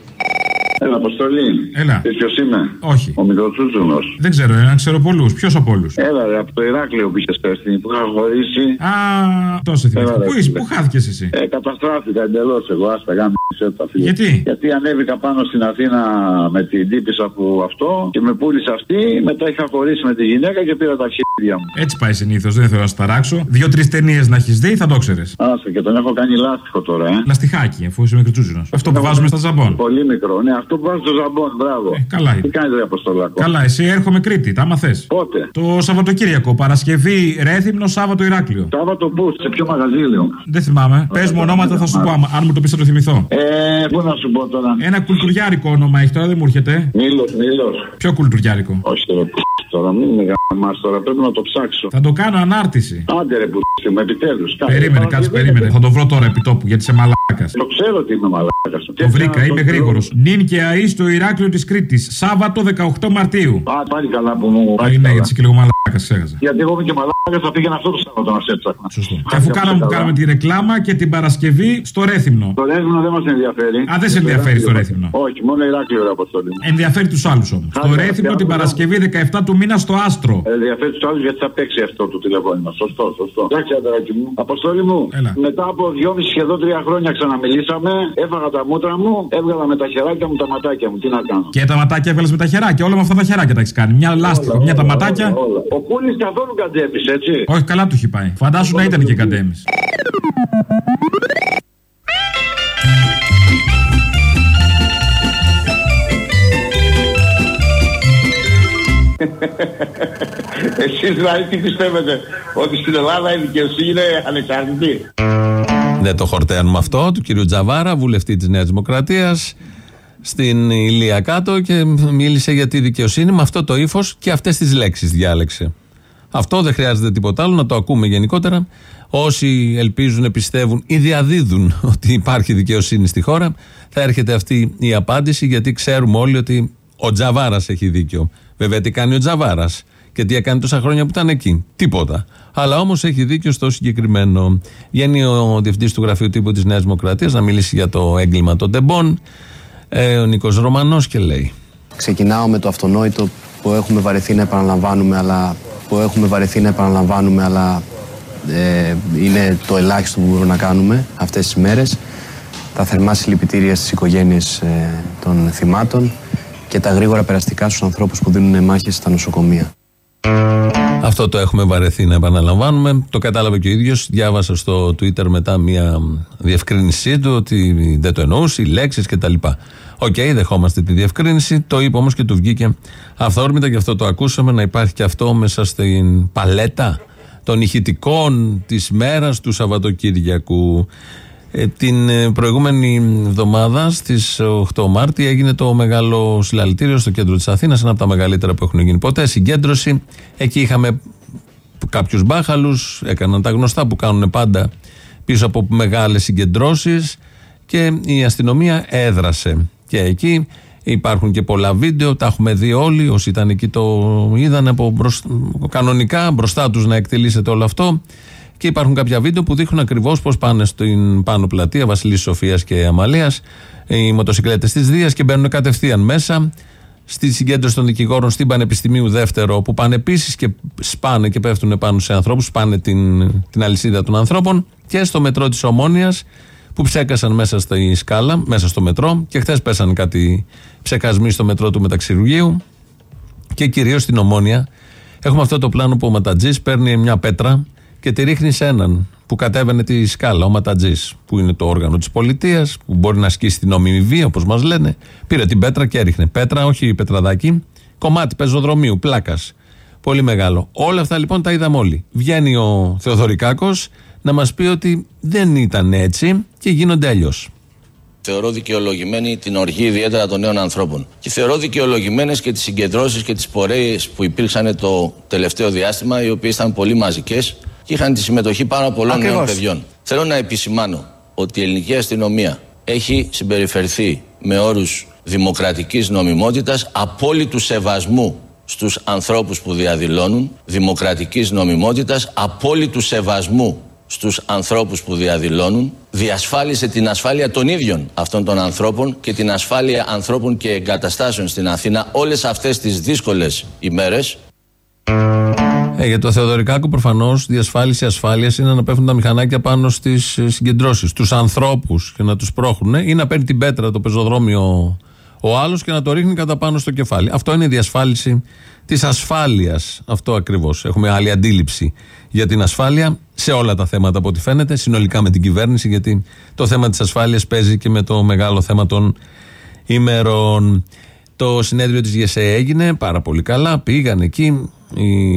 Έλα, Αποστολή. Έλα. Ποιος είμαι? Όχι. Ο Μητροτσούτσουνος. Δεν ξέρω, έναν ξέρω πολλούς. Ποιος από όλους? Έλα, ρε, από το Ηράκλειο που είχες πέσει, που είχα χωρίσει. Α, τόσο θυμήθηκα. Πού είσαι, πού χάθηκες εσύ? Ε, καταστράφηκα εντελώς εγώ, άστα γάμι τα φίλια. Γιατί? Γιατί ανέβηκα πάνω στην Αθήνα με την τύπησα που αυτό και με πούλησε αυτή, μετά είχα χωρίσει με τη γυναίκα και πήρα τα αρχίδια μου. Έτσι πάει συνήθως, δεν θέλω να σταράξω. Δύο-τρεις ταινίες να έχεις δει, θα το ξέρεις. Άσε, και τον έχω κάνει λάστιχο τώρα, ε. Λαστιχάκι, αφού είσαι μικροτσούτσινος. Αυτό που βάζουμε στα ζαμπόν. Πολύ μικρό, ναι, αυτό που βάζει στο ζαμπόν, μπράβο. Ε, καλά είναι. Τι κάνεις, ρε Αποστολάκο? Καλά, εσύ έρχομαι Κρήτη, τα άμα θες. Πότε? Το Σαββατοκύριακο, Παρασκευή Ρέθυμνο, Σάββατο Ηράκλειο. Σάββατο πού, σε ποιο μαγαζίλιο? Δεν θυμάμαι. Πες μου ονόματα, θα σου πω. Αν μου το πεις θα το θυμηθώ. Ε, πού να σου πω τώρα? Ένα κουλτουριάρικο όνομα έχει τώρα, δεν μου έρχεται. Μήλος, Μήλος. Ποιο κουλτουριάρικο? Όχι, ρε π***, τώρα μην είναι γαμάς τώρα, πρέπει να το ψάξω. Θα το κάνω ανάρτηση. Άντε ρε π***, με επιτέλους. Περίμενε, κάτσε, περίμενε. Θα το βρω τώρα επί τόπου γιατί είσαι μαλάκας. Το ξέρω ότι είμαι μαλάκας. Το βρήκα, είμαι γρήγορος. Νυν και αή στο Ηράκλειο της Κρήτης. Σάββατο δεκαοκτώ Μαρτίου. Α, πάλι καλά που μου. Α, είναι έτσι και λίγο μαλάκας, ξέχασα. Γιατί εγώ είμαι και μαλάκας, θα πήγαινα αυτό το Σάββατο να σε έψαχνα. Σωστό. Και αφού κάναμε που κάναμε τη ρεκλάμα και την Παρασκευή στο Ρέθυμνο. Το Ρέθυμνο δεν μας ενδιαφέρει. Α, δεν σε ενδιαφέρει στο Ρέθυμνο. Όχι, μόνο Ηράκλειο, ρε Αποστολή. Ενδιαφέρει τους άλλους όμως. Το Ρέθυμνο την Παρασκευή δεκαεπτά του μήνα στο Άστρο. Ενδιαφέρει τους άλλους γιατί θα παίξει αυτό το τηλεφώνημα. Σωστό, σωστό. Εντάξει, αδεράκι μου. Αποστολή μου. Έλα. Μετά από δυόμιση σχεδόν τρία χρόνια ξαναμιλήσαμε, έφαγα τα μούτρα μου, έβγαλα με τα χεράκια μου τα ματάκια μου. Τι να κάνω? Και τα ματάκια έβγαλες με τα χεράκια. Όλα με αυτά τα χεράκια τα έχεις κάνει. Μια λάστιχο, μια τα ματάκια. Όλα, όλα. Ο Κούλης καθόλου καντέμις, έτσι. Όχι, καλά του έχει πάει. Φαντάσου να ήταν και καντέμις. Εσείς δηλαδή τι πιστεύετε? Ότι στην Ελλάδα η δικαιοσύνη είναι ανεξάρτητη? Δεν το χορταίνουμε αυτό του κυρίου Τζαβάρα, βουλευτή της Νέας Δημοκρατίας, στην Ηλία κάτω, και μίλησε για τη δικαιοσύνη με αυτό το ύφος και αυτές τις λέξεις διάλεξε. Αυτό δεν χρειάζεται τίποτα άλλο, να το ακούμε γενικότερα. Όσοι ελπίζουν, πιστεύουν ή διαδίδουν ότι υπάρχει δικαιοσύνη στη χώρα, θα έρχεται αυτή η απάντηση, γιατί ξέρουμε όλοι ότι ο Τζαβάρας έχει δίκιο. Βέβαια, τι κάνει ο Τζαβάρας και τι έκανε τόσα χρόνια που ήταν εκεί? Τίποτα. Αλλά όμως έχει δίκιο στο συγκεκριμένο. Βγαίνει ο διευθυντής του Γραφείου Τύπου της Νέας Δημοκρατίας να μιλήσει για το έγκλημα των τεμπών, ε, ο Νίκος Ρωμανός, και λέει: Ξεκινάω με το αυτονόητο που έχουμε βαρεθεί να επαναλαμβάνουμε, αλλά, που έχουμε βαρεθεί να επαναλαμβάνουμε, αλλά ε, είναι το ελάχιστο που μπορούμε να κάνουμε αυτές τις μέρες. Τα θερμά συλληπιτήρια στις οικογένειες ε, των θυμάτων και τα γρήγορα περαστικά στους ανθρώπους που δίνουν μάχες στα νοσοκομεία. Αυτό το έχουμε βαρεθεί να επαναλαμβάνουμε. Το κατάλαβε και ο ίδιος. Διάβασα στο Twitter μετά μια διευκρίνησή του ότι δεν το εννοούσε, οι λέξεις κτλ. Οκ, okay, δεχόμαστε τη διευκρίνηση. Το είπε όμως και του βγήκε αυθόρμητα, και αυτό το ακούσαμε, να υπάρχει και αυτό μέσα στην παλέτα των ηχητικών της μέρας του Σαββατοκύριακου. Ε, την προηγούμενη εβδομάδα στις οκτώ Μάρτη έγινε το μεγάλο συλλαλητήριο στο κέντρο της Αθήνας, ένα από τα μεγαλύτερα που έχουν γίνει ποτέ, συγκέντρωση. Εκεί είχαμε κάποιους μπάχαλους, έκαναν τα γνωστά που κάνουν πάντα πίσω από μεγάλες συγκεντρώσεις, και η αστυνομία έδρασε. Και εκεί υπάρχουν και πολλά βίντεο, τα έχουμε δει όλοι, όσοι ήταν εκεί το είδαν από μπροσ... κανονικά μπροστά τους να εκτελήσεται όλο αυτό. Και υπάρχουν κάποια βίντεο που δείχνουν ακριβώς πώς πάνε στην πάνω πλατεία Βασιλής Σοφίας και Αμαλίας οι μοτοσυκλέτες της Δίας και μπαίνουν κατευθείαν μέσα στη συγκέντρωση των δικηγόρων στην Πανεπιστημίου Δεύτερο, που πάνε επίσης και σπάνε και πέφτουν πάνω σε ανθρώπους, σπάνε την, την αλυσίδα των ανθρώπων, και στο μετρό της Ομόνοιας που ψέκασαν μέσα στη σκάλα, μέσα στο μετρό, και χθες πέσαν κάτι ψεκασμοί στο μετρό του Μεταξυργείου, και κυρίως στην Ομόνια έχουμε αυτό το πλάνο που ο Ματατζής παίρνει μια πέτρα Και τη ρίχνει σε έναν που κατέβαινε τη σκάλα, ο ματατζής, που είναι το όργανο της πολιτείας, που μπορεί να ασκήσει την νόμιμη βία, όπως μας λένε. Πήρε την πέτρα και έριχνε. Πέτρα, όχι πετραδάκι, κομμάτι πεζοδρομίου, πλάκας. Πολύ μεγάλο. Όλα αυτά λοιπόν τα είδαμε όλοι. Βγαίνει ο Θεοδωρικάκος να μας πει ότι δεν ήταν έτσι και γίνονται αλλιώς. Θεωρώ δικαιολογημένη την οργή ιδιαίτερα των νέων ανθρώπων. Και θεωρώ δικαιολογημένες και τις συγκεντρώσεις και τις πορείες που υπήρξαν το τελευταίο διάστημα, οι οποίες ήταν πολύ μαζικές και είχαν τη συμμετοχή πάρα πολλών Ακριβώς. νέων παιδιών. Θέλω να επισημάνω ότι η ελληνική αστυνομία έχει συμπεριφερθεί με όρους δημοκρατικής νομιμότητας, απόλυτου σεβασμού στους ανθρώπους που διαδηλώνουν, δημοκρατικής νομιμότητας, απόλυτου σεβασμού στους ανθρώπους που διαδηλώνουν, διασφάλισε την ασφάλεια των ίδιων αυτών των ανθρώπων και την ασφάλεια ανθρώπων και εγκαταστάσεων στην Αθήνα όλες αυτές τις δύσκολες ημέρες. Ε, για το Θεοδωρικάκο προφανώς διασφάλιση ασφάλειας είναι να πέφτουν τα μηχανάκια πάνω στις συγκεντρώσεις, τους ανθρώπους και να τους πρόχνουν ή να παίρνει την πέτρα το πεζοδρόμιο ο άλλος και να το ρίχνει κατά πάνω στο κεφάλι. Αυτό είναι η διασφάλιση της ασφάλειας. Αυτό ακριβώς. Έχουμε άλλη αντίληψη για την ασφάλεια σε όλα τα θέματα από ό,τι φαίνεται, συνολικά με την κυβέρνηση, γιατί το θέμα της ασφάλειας παίζει και με το μεγάλο θέμα των ημερών. Το συνέδριο της ΓΕΣΕ έγινε πάρα πολύ καλά. Πήγαν εκεί οι,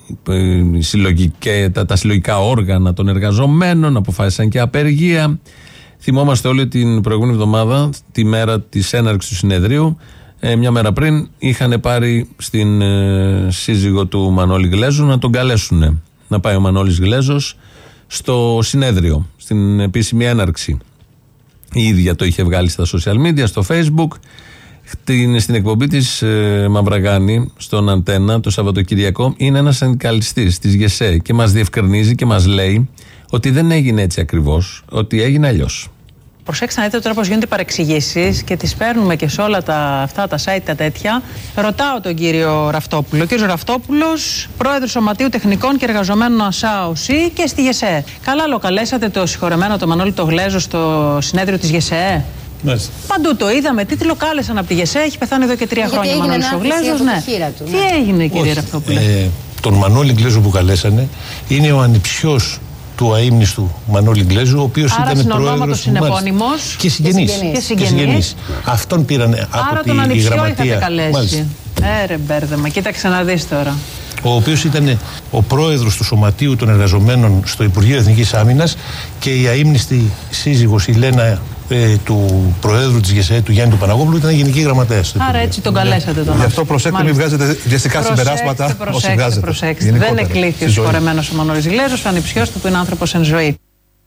οι συλλογικές, τα, τα συλλογικά όργανα των εργαζομένων, αποφάσισαν και απεργία. Θυμόμαστε όλοι την προηγούμενη εβδομάδα, τη μέρα της έναρξης του συνεδρίου, ε, μια μέρα πριν, είχαν πάρει στην ε, σύζυγο του Μανώλη Γλέζου να τον καλέσουν. Να πάει ο Μανώλης Γλέζος στο συνέδριο, στην επίσημη έναρξη. Η ίδια το είχε βγάλει στα social media, στο Facebook. Την, στην εκπομπή της ε, Μαυραγάνη, στον Αντένα, το Σαββατοκυριακό, είναι ένας συνδικαλιστής της ΓΕΣΕ και μας διευκρινίζει και μας λέει ότι δεν έγινε έτσι ακριβώς, ότι έγινε αλλιώς. Προσέξτε να δείτε τώρα πώς γίνονται οι παρεξηγήσεις και τις παίρνουμε και σε όλα τα, αυτά τα site τα τέτοια. Ρωτάω τον κύριο Ραυτόπουλο. Ο κύριος Ραυτόπουλος, πρόεδρος Σωματείου Τεχνικών και Εργαζομένων ΑΣΑΟΣΥ και στη ΓΕΣΕ. Καλά λοκαλέσατε το συγχωρεμένο το Μανώλη το Γλέζο στο συνέδριο της ΓΕΣΕ. Μάλιστα. Παντού το είδαμε. Τι τη λοκάλεσαν από τη ΓΕΣΕ, έχει πεθάνει εδώ και τρία χρόνια ο Μανώλης ο Γλέζος. Ναι. Του, ναι. Τι έγινε, κύριε Ραυτόπουλε? Ε, τον Μανώλη Γλέζο που καλέσανε είναι ο ανιψιός του αείμνηστου Μανώλη Γλέζου, ο οποίος ήταν πρόεδρος και συγγενής. Και συγγενής. Αυτόν πήραν από τη γραμματεία. Άρα τον ανιψιό είχατε καλέσει. Έρε μπέρδεμα, κοίταξε να δεις τώρα. Ο οποίος ήταν ο πρόεδρος του Σωματείου των Εργαζομένων στο Υπουργείο Εθνικής Άμυνας και η αείμνηστη σύζυγος η Λένα ε, του Προέδρου της ΓΕΣΕ, του Γιάννη του Παναγόπουλου, ήταν γενική γραμματέας. Άρα έτσι τον καλέσατε τον. Γι' αυτό προσέξτε, μην βγάζετε βιαστικά συμπεράσματα. Προσέξτε, προσέξτε. Δεν εκλήθη ο συγχωρεμένος ο Μανώλης Γλέζος, ο ανιψιός του που είναι άνθρωπος εν ζωή.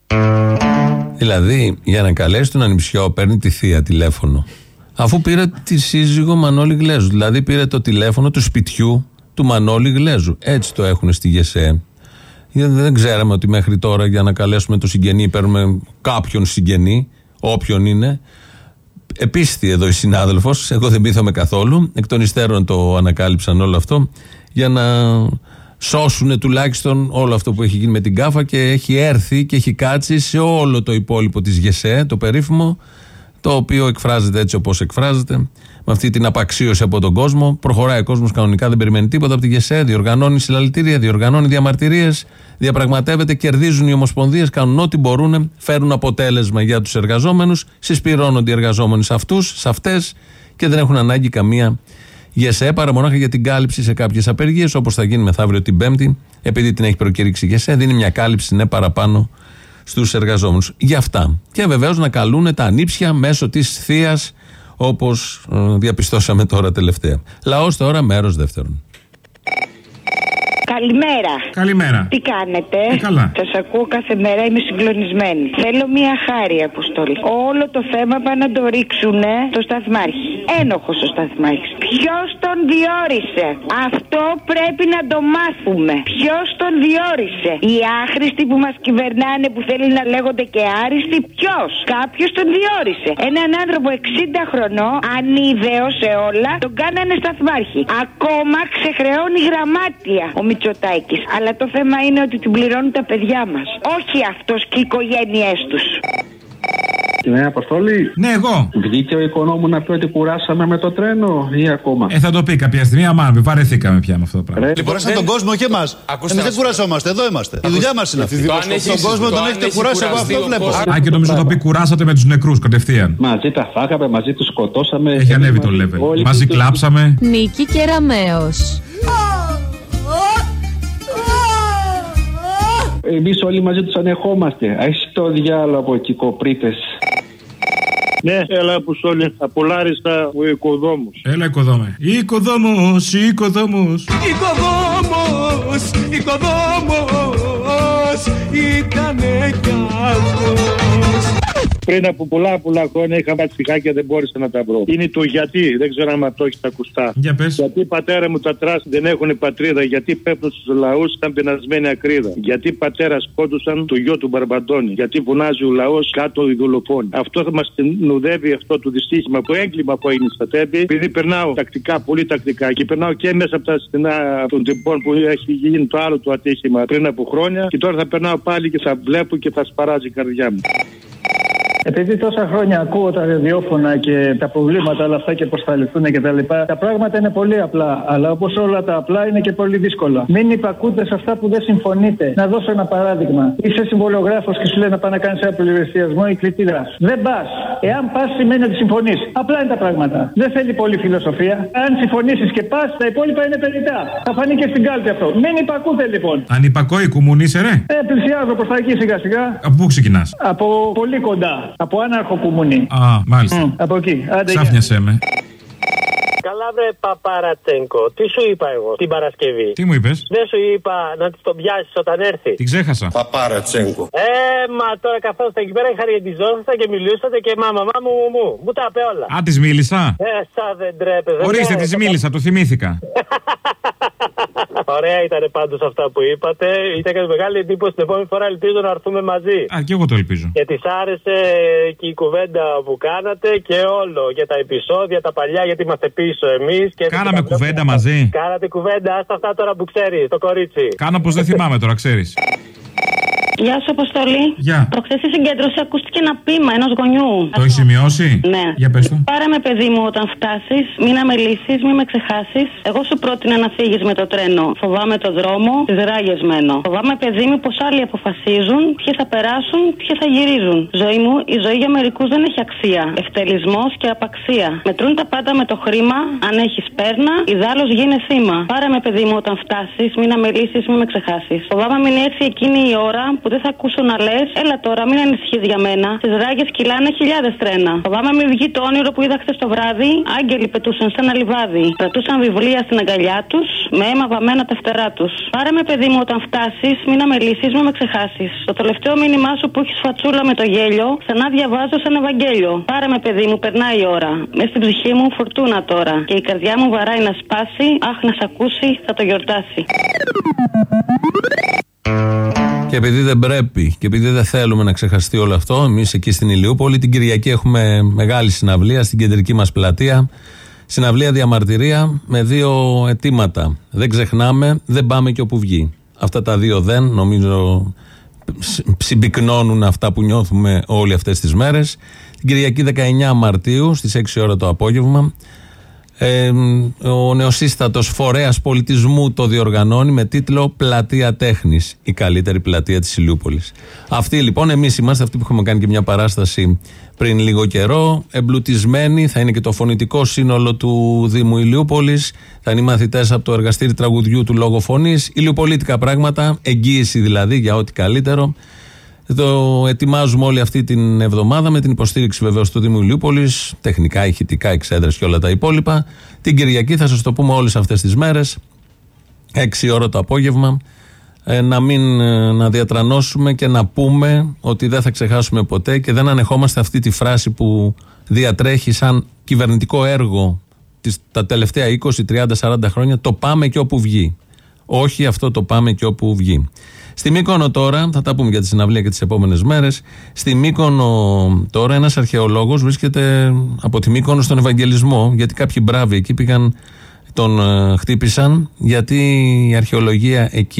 Δηλαδή, για να καλέσει τον ανιψιό, παίρνει τη θεία τηλέφωνο. Αφού πήρε τη σύζυγο Μανώλη Γλέζου. Δηλαδή, πήρε το τηλέφωνο του σπιτιού του Μανώλη Γλέζου. Έτσι το έχουν στη ΓΕΣΕ. Δεν ξέραμε ότι μέχρι τώρα για να καλέσουμε το συγγενή παίρνουμε κάποιον συγγενή, όποιον είναι. Επίστη εδώ η συνάδελφος, εγώ δεν πείθαμε καθόλου. Εκ των υστέρων το ανακάλυψαν όλο αυτό για να σώσουν τουλάχιστον όλο αυτό που έχει γίνει με την ΚΑΦΑ και έχει έρθει και έχει κάτσει σε όλο το υπόλοιπο της ΓΕΣΕ, το περίφημο, το οποίο εκφράζεται έτσι όπως εκφράζεται, με αυτή την απαξίωση από τον κόσμο. Προχωράει ο κόσμος κανονικά, δεν περιμένει τίποτα από τη ΓΕΣΕ, διοργανώνει συλλαλητήρια, διοργανώνει διαμαρτυρίες, διαπραγματεύεται, κερδίζουν οι ομοσπονδίες, κάνουν ό,τι μπορούν, φέρουν αποτέλεσμα για τους εργαζόμενους, συσπηρώνονται οι εργαζόμενοι σε αυτούς, σε αυτές και δεν έχουν ανάγκη καμία ΓΕΣΕ παρά μονάχα για την κάλυψη σε κάποιες απεργίες, όπως θα γίνει μεθαύριο την Πέμπτη, επειδή την έχει προκηρύξει η ΓΕΣΕ, δίνει μια κάλυψη ναι παραπάνω στους εργαζόμενους. Για αυτά. Και βεβαίως να καλούν τα ανήψια μέσω της θείας, όπως ε, διαπιστώσαμε τώρα τελευταία. Λαός τώρα, μέρος δεύτερον. Καλημέρα. Καλημέρα. Τι κάνετε? Ε, καλά. Σας ακούω κάθε μέρα, είμαι συγκλονισμένη. Θέλω μία χάρη, Αποστόλη. Όλο το θέμα πάνε να το ρίξουνε στο Σταθμάρχη. Ένοχος ο Σταθμάρχης. Ποιος τον διόρισε? Αυτό πρέπει να το μάθουμε. Ποιος τον διόρισε? Οι άχρηστοι που μας κυβερνάνε, που θέλουν να λέγονται και άριστοι, ποιος? Κάποιος τον διόρισε. Έναν άνθρωπο εξήντα χρονών, ανίδεο σε όλα, τον κάνανε Σταθμάρχη. Ακόμα ξεχρεώνει γραμμάτια ο Μητσοτάκης. Αλλά το θέμα είναι ότι την πληρώνουν τα παιδιά μας. Όχι αυτός και οι οικογένειές τους. Ναι, Αποστόλη. Ναι, εγώ. Βγήκε ο οικονόμου να πει ότι κουράσαμε με το τρένο ή ακόμα? Ε, θα το πει κάποια στιγμή, αμά, βαρεθήκαμε πια με αυτό το πράγμα. Λοιπόν, κουράσαν τον κόσμο και εμάς. Εμείς δεν κουρασόμαστε, εδώ είμαστε. Η δουλειά μας είναι αυτή. Τον κόσμο τον έχετε κουράσει, εγώ αυτό βλέπω. Α, και νομίζω το πει κουράσατε με τους νεκρούς κατευθείαν. Μαζί τα φάγαμε, μαζί τους σκοτώσαμε. Έχει ανέβει το level. Μαζί κλάψαμε. Νίκη Κεραμέως. Εμείς όλοι μαζί τους ανεχόμαστε. Έχεις το διάλογο από εκεί, κοπρίτες. Ναι, έλα Αποστόλη, από Λάριστα ο οικοδόμος. Έλα οικοδόμε. Οικοδόμος, οικοδόμος. Οικοδόμος, οικοδόμος, ήτανε κι αυτός. Πριν από πολλά πολλά χρόνια είχα βάλει στιχάκια, δεν μπόρεσα να τα βρω. Είναι το γιατί, δεν ξέρω αν το έχεις ακουστά. Για πες. Γιατί πατέρα μου τα τρας δεν έχουν πατρίδα, γιατί πέφτουν στους λαούς σαν πεινασμένη ακρίδα. Γιατί πατέρα σκότωσαν το γιο του Μπαρμπαντώνη. Γιατί βουνάζει ο λαός κάτω οι δολοφόνοι. Αυτό θα μας νουδεύει αυτό το δυστύχημα, το έγκλημα που έγινε στα Τέμπη. Επειδή περνάω τακτικά, πολύ τακτικά και περνάω και μέσα από τα στενά των τυπών που έχει γίνει το άλλο το ατύχημα πριν από χρόνια. Και τώρα θα περνάω πάλι και θα βλέπω και θα σπαράζει η καρδιά μου. Επειδή τόσα χρόνια ακούω τα ραδιόφωνα και τα προβλήματα όλα αυτά και πώς θα λυθούν και τα λοιπά, τα πράγματα είναι πολύ απλά. Αλλά όπως όλα τα απλά είναι και πολύ δύσκολα. Μην υπακούτε σε αυτά που δεν συμφωνείτε. Να δώσω ένα παράδειγμα. Είσαι συμβολογράφος και σου λέει να πάει να κάνεις ένα πληροστιασμό ή κλητήρα. Δεν πας. Εάν πας σημαίνει ότι συμφωνείς. Απλά είναι τα πράγματα. Δεν θέλει πολύ φιλοσοφία. Αν συμφωνήσεις και πας, τα υπόλοιπα είναι περιττά. Θα φανεί και στην κάλπη αυτό. Μην υπακούτε λοιπόν. Ανυπακόη κουμούνι είσαι, ρε. Ε, πλησιάζω προς τα εκεί σιγά σιγά. Από πού ξεκινάς? Από πολύ κοντά. Από άναρχο κουμούνι. Α, μάλιστα. Mm, από εκεί. Άντε, ξάφνιασέ με. Καλά βρε Παπαρατσένκο, τι σου είπα εγώ την Παρασκευή? Τι μου είπες? Δεν σου είπα να της τον πιάσεις όταν έρθει? Την ξέχασα. Παπαρατσένκο. Ε, μα τώρα καθόσατε εκεί πέρα, χαριετιζόσατε και μιλούσατε και μα μαμά μου μου μου. Μου τα είπε όλα. Α, της μίλησα. Ε, σαν δεν τρέπεζε. Ορίστε, της μίλησα, το θυμήθηκα. Ωραία ήταν πάντως αυτά που είπατε. Ήταν και μεγάλη εντύπωση. Την επόμενη φορά ελπίζω να έρθουμε μαζί. Α, και εγώ το ελπίζω. Και της άρεσε και η κουβέντα που κάνατε και όλο. Για τα επεισόδια, τα παλιά, γιατί είμαστε πίσω εμείς. Κάναμε κουβέντα μαζί. Κάνατε κουβέντα, άστα αυτά τώρα που ξέρεις, το κορίτσι. Κάνω πως δεν θυμάμαι τώρα, ξέρεις. Γεια σου, Αποστολή. Γεια. Προχθές στη συγκέντρωση ακούστηκε ένα ποίημα ενός γονιού. Το έχει σημειώσει? Ναι. Για πες το. Πάρε με, παιδί μου, όταν φτάσεις, μην αμελήσεις, μην με ξεχάσεις. Εγώ σου πρότεινα να φύγεις με το τρένο. Φοβάμαι το δρόμο, τις ράγες μένω. Φοβάμαι, παιδί μου, πως άλλοι αποφασίζουν ποιοι θα περάσουν, ποιοι θα γυρίζουν. Ζωή μου, η ζωή για μερικούς δεν έχει αξία. Ευτελισμός και απαξία. Μετρούν τα πάντα με το χρήμα. Αν έχεις πέρνα, ιδάλλως γίνε θύμα. Πάρε με, παιδί μου, όταν φτάσεις, μην αμελήσεις, μην με ξεχάσεις. Φοβάμαι μην έρθει εκείνη η ώρα που δεν θα ακούσω να λες, έλα τώρα, μην ανησυχείς για μένα. Στις ράγες κυλάνε χιλιάδες τρένα. Φοβάμαι μην βγει το όνειρο που είδα χθες το βράδυ. Άγγελοι πετούσαν σε ένα λιβάδι. Κρατούσαν βιβλία στην αγκαλιά τους, με αίμα βαμμένα τα φτερά τους. Πάρε με, παιδί μου, όταν φτάσεις, μην αμελήσεις, μην με ξεχάσεις. Το τελευταίο μήνυμά σου που έχεις φατσούλα με το γέλιο, ξανά διαβάζω σαν Ευαγγέλιο. Πάρε με, παιδί μου, περνάει η ώρα. Μες στην ψυχή μου φουρτούνα τώρα. Και η καρδιά μου βαράει να σπάσει. Αχ, να σ' ακούσει, θα το γιορτάσει. Και επειδή δεν πρέπει και επειδή δεν θέλουμε να ξεχαστεί όλο αυτό, εμείς εκεί στην Ηλιούπολη την Κυριακή έχουμε μεγάλη συναυλία στην κεντρική μας πλατεία. Συναυλία διαμαρτυρία με δύο αιτήματα. Δεν ξεχνάμε, δεν πάμε και όπου βγει. Αυτά τα δύο δεν, νομίζω, συμπυκνώνουν αυτά που νιώθουμε όλοι αυτές τις μέρες. Την Κυριακή δεκαεννιά Μαρτίου στις έξι ώρα το απόγευμα. Ε, ο νεοσύστατος φορέας πολιτισμού το διοργανώνει με τίτλο «Πλατεία Τέχνης», η καλύτερη πλατεία της Ηλιούπολης. Αυτοί λοιπόν, εμείς είμαστε αυτοί που έχουμε κάνει και μια παράσταση πριν λίγο καιρό, εμπλουτισμένοι, θα είναι και το φωνητικό σύνολο του Δήμου Ηλιούπολης, θα είναι οι μαθητές από το εργαστήρι τραγουδιού του Λόγο Φωνής, ηλιοπολίτικα πράγματα, εγγύηση δηλαδή για ό,τι καλύτερο. Το ετοιμάζουμε όλη αυτή την εβδομάδα με την υποστήριξη βεβαίως του Δήμου Ηλιούπολης, τεχνικά, ηχητικά, εξέδρες και όλα τα υπόλοιπα. Την Κυριακή θα σας το πούμε όλες αυτές τις μέρες, έξι ώρα το απόγευμα, ε, να μην ε, να διατρανώσουμε και να πούμε ότι δεν θα ξεχάσουμε ποτέ και δεν ανεχόμαστε αυτή τη φράση που διατρέχει σαν κυβερνητικό έργο τις, τα τελευταία είκοσι, τριάντα, σαράντα χρόνια, το πάμε και όπου βγει. Όχι αυτό το πάμε και όπου βγει. Στη Μύκονο τώρα, θα τα πούμε για τη συναυλία και τις επόμενες μέρες. Στη Μύκονο τώρα ένας αρχαιολόγος βρίσκεται από τη Μύκονο στον Ευαγγελισμό, γιατί κάποιοι μπράβοι εκεί πήγαν, τον ε, χτύπησαν, γιατί η αρχαιολογία εκεί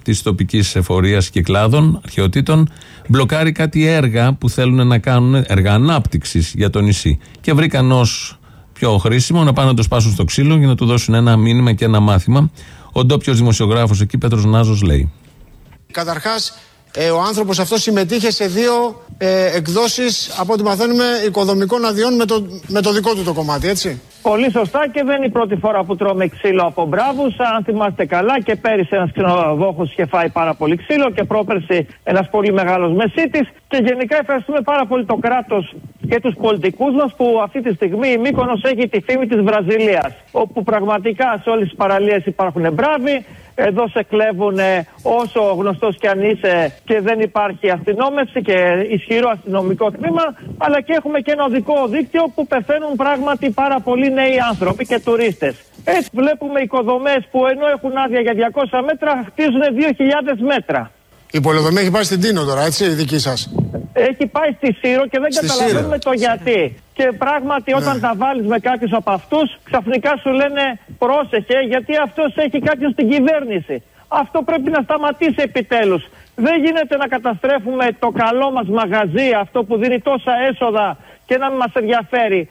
της τοπικής εφορίας και κλάδων, αρχαιοτήτων, μπλοκάρει κάτι έργα που θέλουν να κάνουν, έργα ανάπτυξης για το νησί. Και βρήκαν ως πιο χρήσιμο να πάνε να το σπάσουν στο ξύλο για να του δώσουν ένα μήνυμα και ένα μάθημα. Ο ντόπιος δημοσιογράφος εκεί, Πέτρος Νάζος, λέει: Καταρχάς, ε, ο άνθρωπος αυτός συμμετείχε σε δύο ε, εκδόσεις, από ό,τι μαθαίνουμε, οικοδομικών αδειών με το, με το δικό του το κομμάτι, έτσι. Πολύ σωστά, και δεν είναι η πρώτη φορά που τρώμε ξύλο από μπράβους. Αν θυμάστε καλά, και πέρυσι ένας ξενοδόχος είχε φάει πάρα πολύ ξύλο και πρόπερσι ένας πολύ μεγάλος μεσίτης. Και γενικά ευχαριστούμε πάρα πολύ το κράτος και τους πολιτικούς μας που αυτή τη στιγμή η Μύκονος έχει τη φήμη της Βραζιλίας. Όπου πραγματικά σε όλες τις παραλίες υπάρχουν μπράβοι. Εδώ σε κλέβουν όσο γνωστός κι αν είσαι και δεν υπάρχει αστυνόμευση και ισχυρό αστυνομικό τμήμα, αλλά και έχουμε και ένα οδικό δίκτυο που πεθαίνουν πράγματι πάρα πολλοί νέοι άνθρωποι και τουρίστες. Έτσι βλέπουμε οικοδομές που ενώ έχουν άδεια για διακόσια μέτρα χτίζουν δύο χιλιάδες μέτρα. Η πολεοδομία έχει πάει στην Τίνο τώρα, έτσι, η δική σας? Έχει πάει στη Σύρο και δεν στη καταλαβαίνουμε Σύρο. Το γιατί. Και πράγματι όταν ναι. τα βάλεις με κάποιους από αυτούς, ξαφνικά σου λένε πρόσεχε γιατί αυτός έχει κάποιον στην κυβέρνηση. Αυτό πρέπει να σταματήσει επιτέλους. Δεν γίνεται να καταστρέφουμε το καλό μας μαγαζί, αυτό που δίνει τόσα έσοδα, και να μην μας ενδιαφέρει.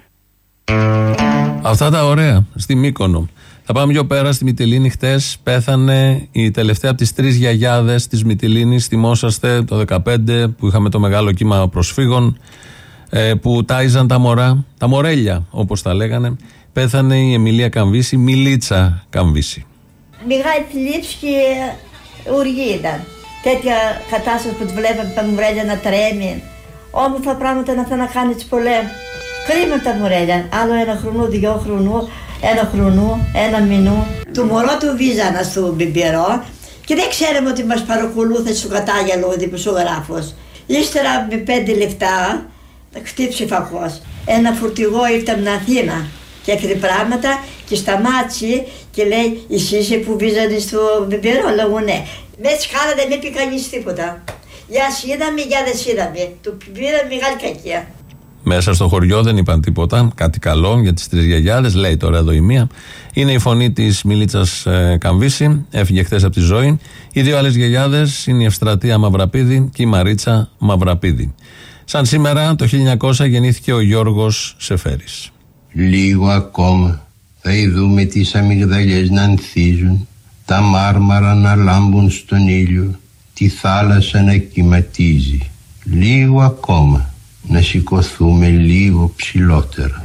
Αυτά τα ωραία στη Μύκονο. Θα πάμε πιο πέρα στη Μυτιλήνη. Χτες πέθανε η τελευταία από τις τρεις γιαγιάδες της Μυτιλήνης. Θυμόσαστε το δεκαπέντε που είχαμε το μεγάλο κύμα προσφύγων ε, που τάιζαν τα μωρά, τα μορέλια όπως τα λέγανε. Πέθανε η Εμιλία Καμβίση, Μιλίτσα Καμβίση. Μεγάλη θλίψη και οργή ήταν. Τέτοια κατάσταση που τη βλέπαμε τα μορέλια να τρέμει. Όμορφα πράγματα να θέλουν να κάνει τις πολέμου. Κρίμα τα μορέλια. Άλλο ένα χρονό, δυο χρονού. Ένα χρονού, ένα μηνού. Το μωρό του βίζανα στο μπιμπερό και δεν ξέραμε ότι μας παρακολούθησε στο κατάγελο ο δημοσιογράφος. Ύστερα με πέντε λεπτά χτύψε φακός. Ένα φορτηγό ήρθε από την Αθήνα και έφερε πράγματα και σταμάτησε και λέει εσύ είσαι που βίζανε στο μπιμπερό? Λέγω ναι. Με σκάλα δεν με είπε κανείς τίποτα. Για είδαμε, για δεν είδαμε. Του πήρα μεγάλη κακία. Μέσα στο χωριό δεν είπαν τίποτα, κάτι καλό για τις τρεις γιαγιάδες, λέει τώρα εδώ η μία. Είναι η φωνή της Μιλίτσας ε, Καμβίση, έφυγε χθες από τη ζωή. Οι δύο άλλες γιαγιάδες είναι η Ευστρατεία Μαυραπίδη και η Μαρίτσα Μαυραπίδη. Σαν σήμερα το χίλια εννιακόσια γεννήθηκε ο Γιώργος Σεφέρης. Λίγο ακόμα θα ειδούμε τις αμυγδαλιές να ανθίζουν, τα μάρμαρα να λάμπουν στον ήλιο, τη θάλασσα να κυματίζει. Λίγο ακόμα να σηκωθούμε λίγο ψηλότερα.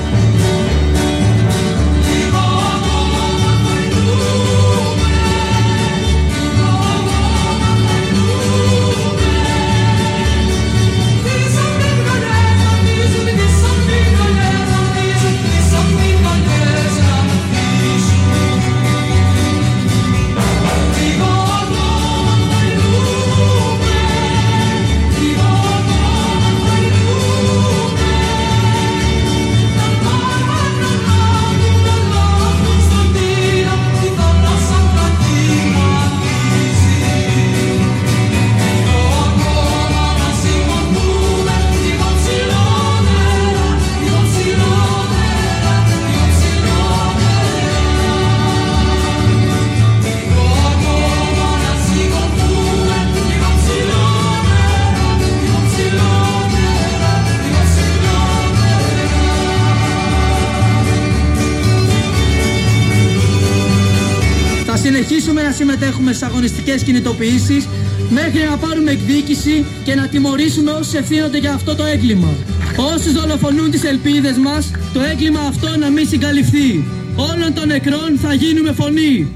Συνεχίσουμε να συμμετέχουμε στις αγωνιστικές κινητοποιήσεις μέχρι να πάρουμε εκδίκηση και να τιμωρήσουμε όσους ευθύνονται για αυτό το έγκλημα. Όσους δολοφονούν τις ελπίδες μας, το έγκλημα αυτό να μην συγκαλυφθεί. Όλων των νεκρών θα γίνουμε φωνή.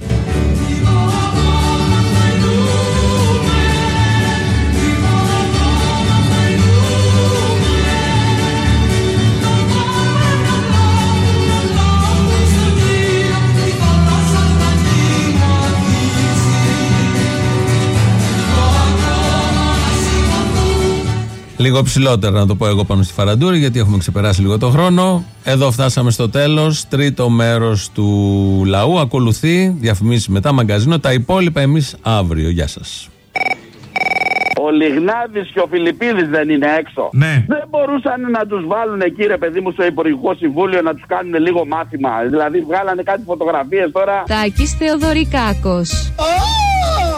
Λίγο ψηλότερα να το πω εγώ πάνω στη Φαραντούρη, γιατί έχουμε ξεπεράσει λίγο το χρόνο. Εδώ φτάσαμε στο τέλος. Τρίτο μέρος του λαού. Ακολουθεί διαφημίσεις μετά, μαγκαζίνο. Τα υπόλοιπα εμείς αύριο. Γεια σας. Ο Λιγνάδης και ο Φιλιππίδης δεν είναι έξω? Ναι. Δεν μπορούσαν να τους βάλουν εκεί, ρε παιδί μου, στο Υπουργικό Συμβούλιο να τους κάνουν λίγο μάθημα? Δηλαδή βγάλανε κάτι φωτογραφίες τώρα. Τάκης Θεοδωρικάκος.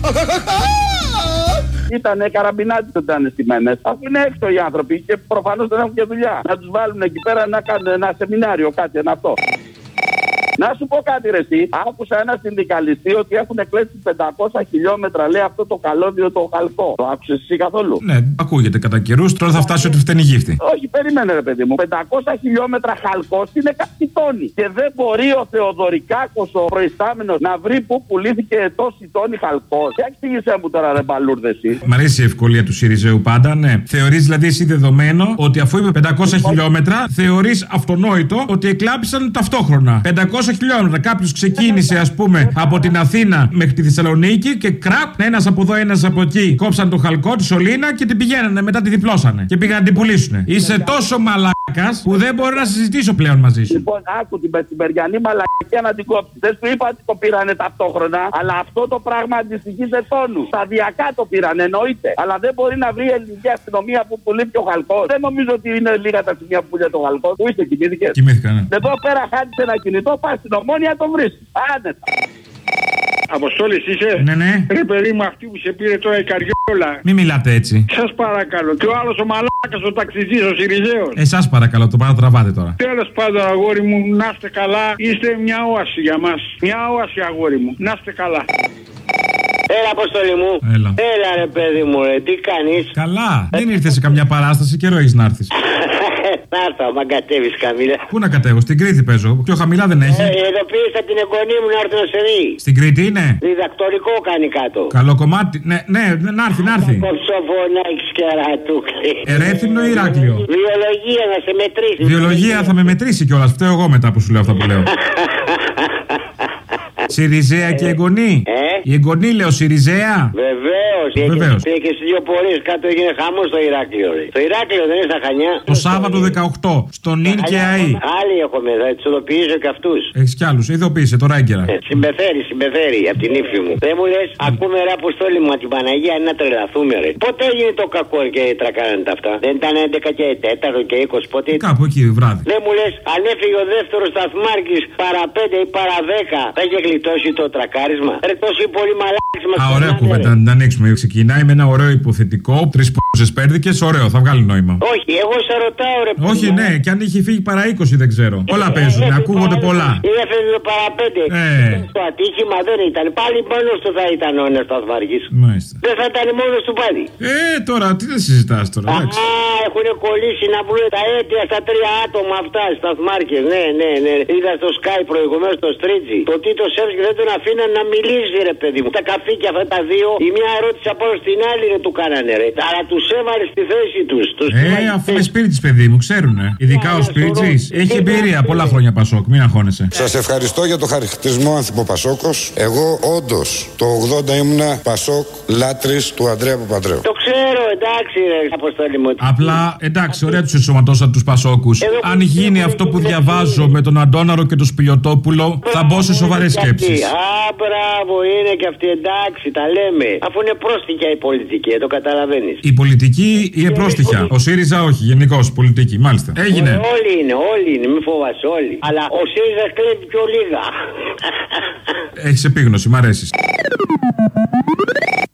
Ήτανε καραμπινάτι όταν ήταν στημένες. Αφού είναι έξω οι άνθρωποι και προφανώς δεν έχουν και δουλειά. Να τους βάλουν εκεί πέρα να κάνουν ένα σεμινάριο, κάτι, ένα αυτό. Να σου πω κάτι ρε εσύ, άκουσα ένα συνδικαλιστή ότι έχουν κλέσει πεντακόσια χιλιόμετρα, λέει, αυτό το καλώδιο το χαλκό. Το άκουσες εσύ καθόλου? Ναι, ακούγεται κατά καιρούς, τώρα θα φτάσει ότι φταίνει γύφτη. Όχι, περίμενε ρε παιδί μου, πεντακόσια χιλιόμετρα χαλκός είναι κάτι τόνοι. Και δεν μπορεί ο Θεοδωρικάκος, ο προϊστάμενος, να βρει πού πουλήθηκε τόση τόνη χαλκός. Και εξήγησέ μου τώρα ρε μπαλούρδε εσύ. Μ' αρέσει η ευκολία του Συριζέου πάντα, ναι. Θεωρείς δηλαδή εσύ δεδομένο ότι αφού είπε πεντακόσια χιλιόμετρα, θεωρείς αυτονόητο ότι εκλάπησαν ταυτόχρονα. πεντακόσια χιλιόμετρα. Κάποιος ξεκίνησε, ας πούμε, από την Αθήνα μέχρι τη Θεσσαλονίκη και κραπ, ένας από εδώ, ένας από εκεί. Κόψαν το χαλκό, τη σωλήνα και την πηγαίνανε. Μετά τη διπλώσανε. Και πήγαν να την πουλήσουν. Είσαι τόσο μαλάκας που δεν μπορώ να συζητήσω πλέον μαζί σου. Λοιπόν, άκου την μεσημεριανή μαλακία να την κόψει. Δεν σου είπα ότι το πήρανε ταυτόχρονα, αλλά αυτό το πράγμα αντιστοιχεί σε τόνου. Σταδιακά το πήρανε, εννοείται. Αλλά δεν μπορεί να βρει η ελληνική αστυνομία που πουλήσει ο χαλκό. Δεν νομίζω ότι είναι λίγα τα σημεία που πουλάει το χαλκό. Πού είσαι, κοιμήθηκε? Κοιμήθηκα, ναι. Εδώ πέρα χάνει ένα κινητό, πα στην Ομόνια το βρίσκει. Άνετα. Αποστόλης είσαι? Ναι, ναι. Ρε παιδί μου, αυτή που σε πήρε τώρα η καριόλα. Μη μιλάτε έτσι. Σας παρακαλώ. Και ο άλλος ο μαλάκας, ο ταξιτζής, ο Συριζέος. Εσάς παρακαλώ, το παρατραβάτε τώρα. Τέλος πάντων, αγόρι μου, να είστε καλά. Είστε μια όαση για μας. Μια όαση, αγόρι μου. Να είστε καλά. Έλα, Αποστόλη μου. Έλα. Έλα, ρε παιδί μου, ρε. Τι κάνεις? Καλά. Δεν ήρθες σε καμιά παράσταση, καιρό έχεις να έρθεις. Να έρθω, άμα κατέβεις χαμηλά. Πού να κατέβω, στην Κρήτη παίζω. Πιο χαμηλά δεν έχει. Ε, ειδοποίησα την εγγονή μου να έρθει να σε δει. Στην Κρήτη είναι. Διδακτορικό κάνει κάτω. Καλό κομμάτι. Ναι, ναι, να έρθει, να έρθει. Κοψοφωνάκης και αρατούκλι. Ερέθυμνο ή Ηράκλειο? Βιολογία να σε μετρήσει. Βιολογία θα με μετρήσει κιόλας. Φταίω εγώ μετά που σου λέω αυτά που λέω. Συριζέα και εγγονή. Ε? Η εγγονή λέω Συριζέα. Βεβαίως. Βεβαίως. Πήγε και στις δύο πορείες κάτω, έγινε χαμός στο Ηράκλειο. Ρε. Το Ηράκλειο δεν είναι στα Χανιά. Το Σάββατο δεκαοκτώ. Στον Ιν και ΑΗ. Άλλοι έχουμε, θα τους ειδοποιήσω και αυτούς. Έχεις κι άλλους. Ειδοποίησε τώρα έγκαιρα. Ε, συμπεθέρει, συμπεθέρει από την ύφη μου. Δεν μου λες, ακούμε ρε Αποστόλη μου, την Παναγία να τρελαθούμε ρε. Πότε έγινε το κακό και τρακάνανε τα αυτά? Δεν ήταν έντεκα και τέσσερα και είκοσι πότε? Κάπου εκεί βράδυ. Δεν μου λες, αν έφυγε ο δεύτερος σταθμάρχης παρά πέντε ή παρά δέκα, θα είχε γλιτώσει το τρακάρισμα? Ρε τόσοι πολύ μαλάκες μας. Α, ωραία κουβέντα να ανοίξουμε. Ξεκινάει με ένα ωραίο υποθετικό. Τρεις π***σες πέρδικες, ωραίο, θα βγάλει νόημα. Όχι, εγώ σε ρωτάω ρε. Όχι, ναι, και αν είχε φύγει παρά είκοσι δεν ξέρω. Όλα παίζουν, ακούγονται πολλά. Ή έφερε το παρά πέντε. Ε. Το ατύχημα δεν ήταν. Πάλι μόνος του θα ήταν ο ένας σταθμάρχης. Μάλιστα. Δεν θα ήταν μόνος του πάλι. Ε, τώρα, τι δεν συζητάς τώρα. Α, έχουν κολλήσει να βρουν τα αίτια στα τρία άτομα αυτά, σταθμάρχες. Ναι, ναι, ναι. Είδα στο Sky προηγουμένως το Στρίτζι. Το Τίτο Σεύσκι δεν τον αφήναν να μιλήσει, ρε παιδί μου. Τα καφίκια αυτά τα δύο, η μια ερώτηση από όλο στην άλλη ρε του κάνανε, ρε. Αλλά τους έβαλε στη θέση τους. τους ε, αφού είναι σπίτι παιδί μου, ξέρουνε. Ειδικά ο Σπίριτζης. Έχει εμπειρία πολλά χρόνια Πασόκ, μην αγχώνεσαι. Σας ευχαριστώ για το χαρακτηρισμό Ανθυποπασόκος. Εγώ όντως το ογδόντα ήμουνα Πασόκ λάτρης του Ανδρέα Παπανδρέου. Το ξέρω, εντάξει, ρε Αποστόλη μου. Απλά εντάξει, ωραία τους ενσωματώσαν τους Πασόκους. Αν γίνει αυτό που διαβάζω με τον Αντώναρο και τον Σπηλιοτόπουλο, θα μπω σε σοβαρές σκέψεις. Α, μπράβο, είναι και αυτή, εντάξει, τα λέμε. Αφού είναι πρόστιχια η πολιτική, το καταλαβαίνεις. Η πολιτική είναι πρόστιχια. Ο ΣΥΡΙΖΑ όχι, γενικώς πολιτική, μάλιστα. Έγινε. Όλοι είναι, όλοι είναι, μην φοβάσαι, όλοι. Αλλά ο ΣΥΡΙΖΑ κλέβει πιο λίγα. Έχεις επίγνωση, μ' αρέσεις.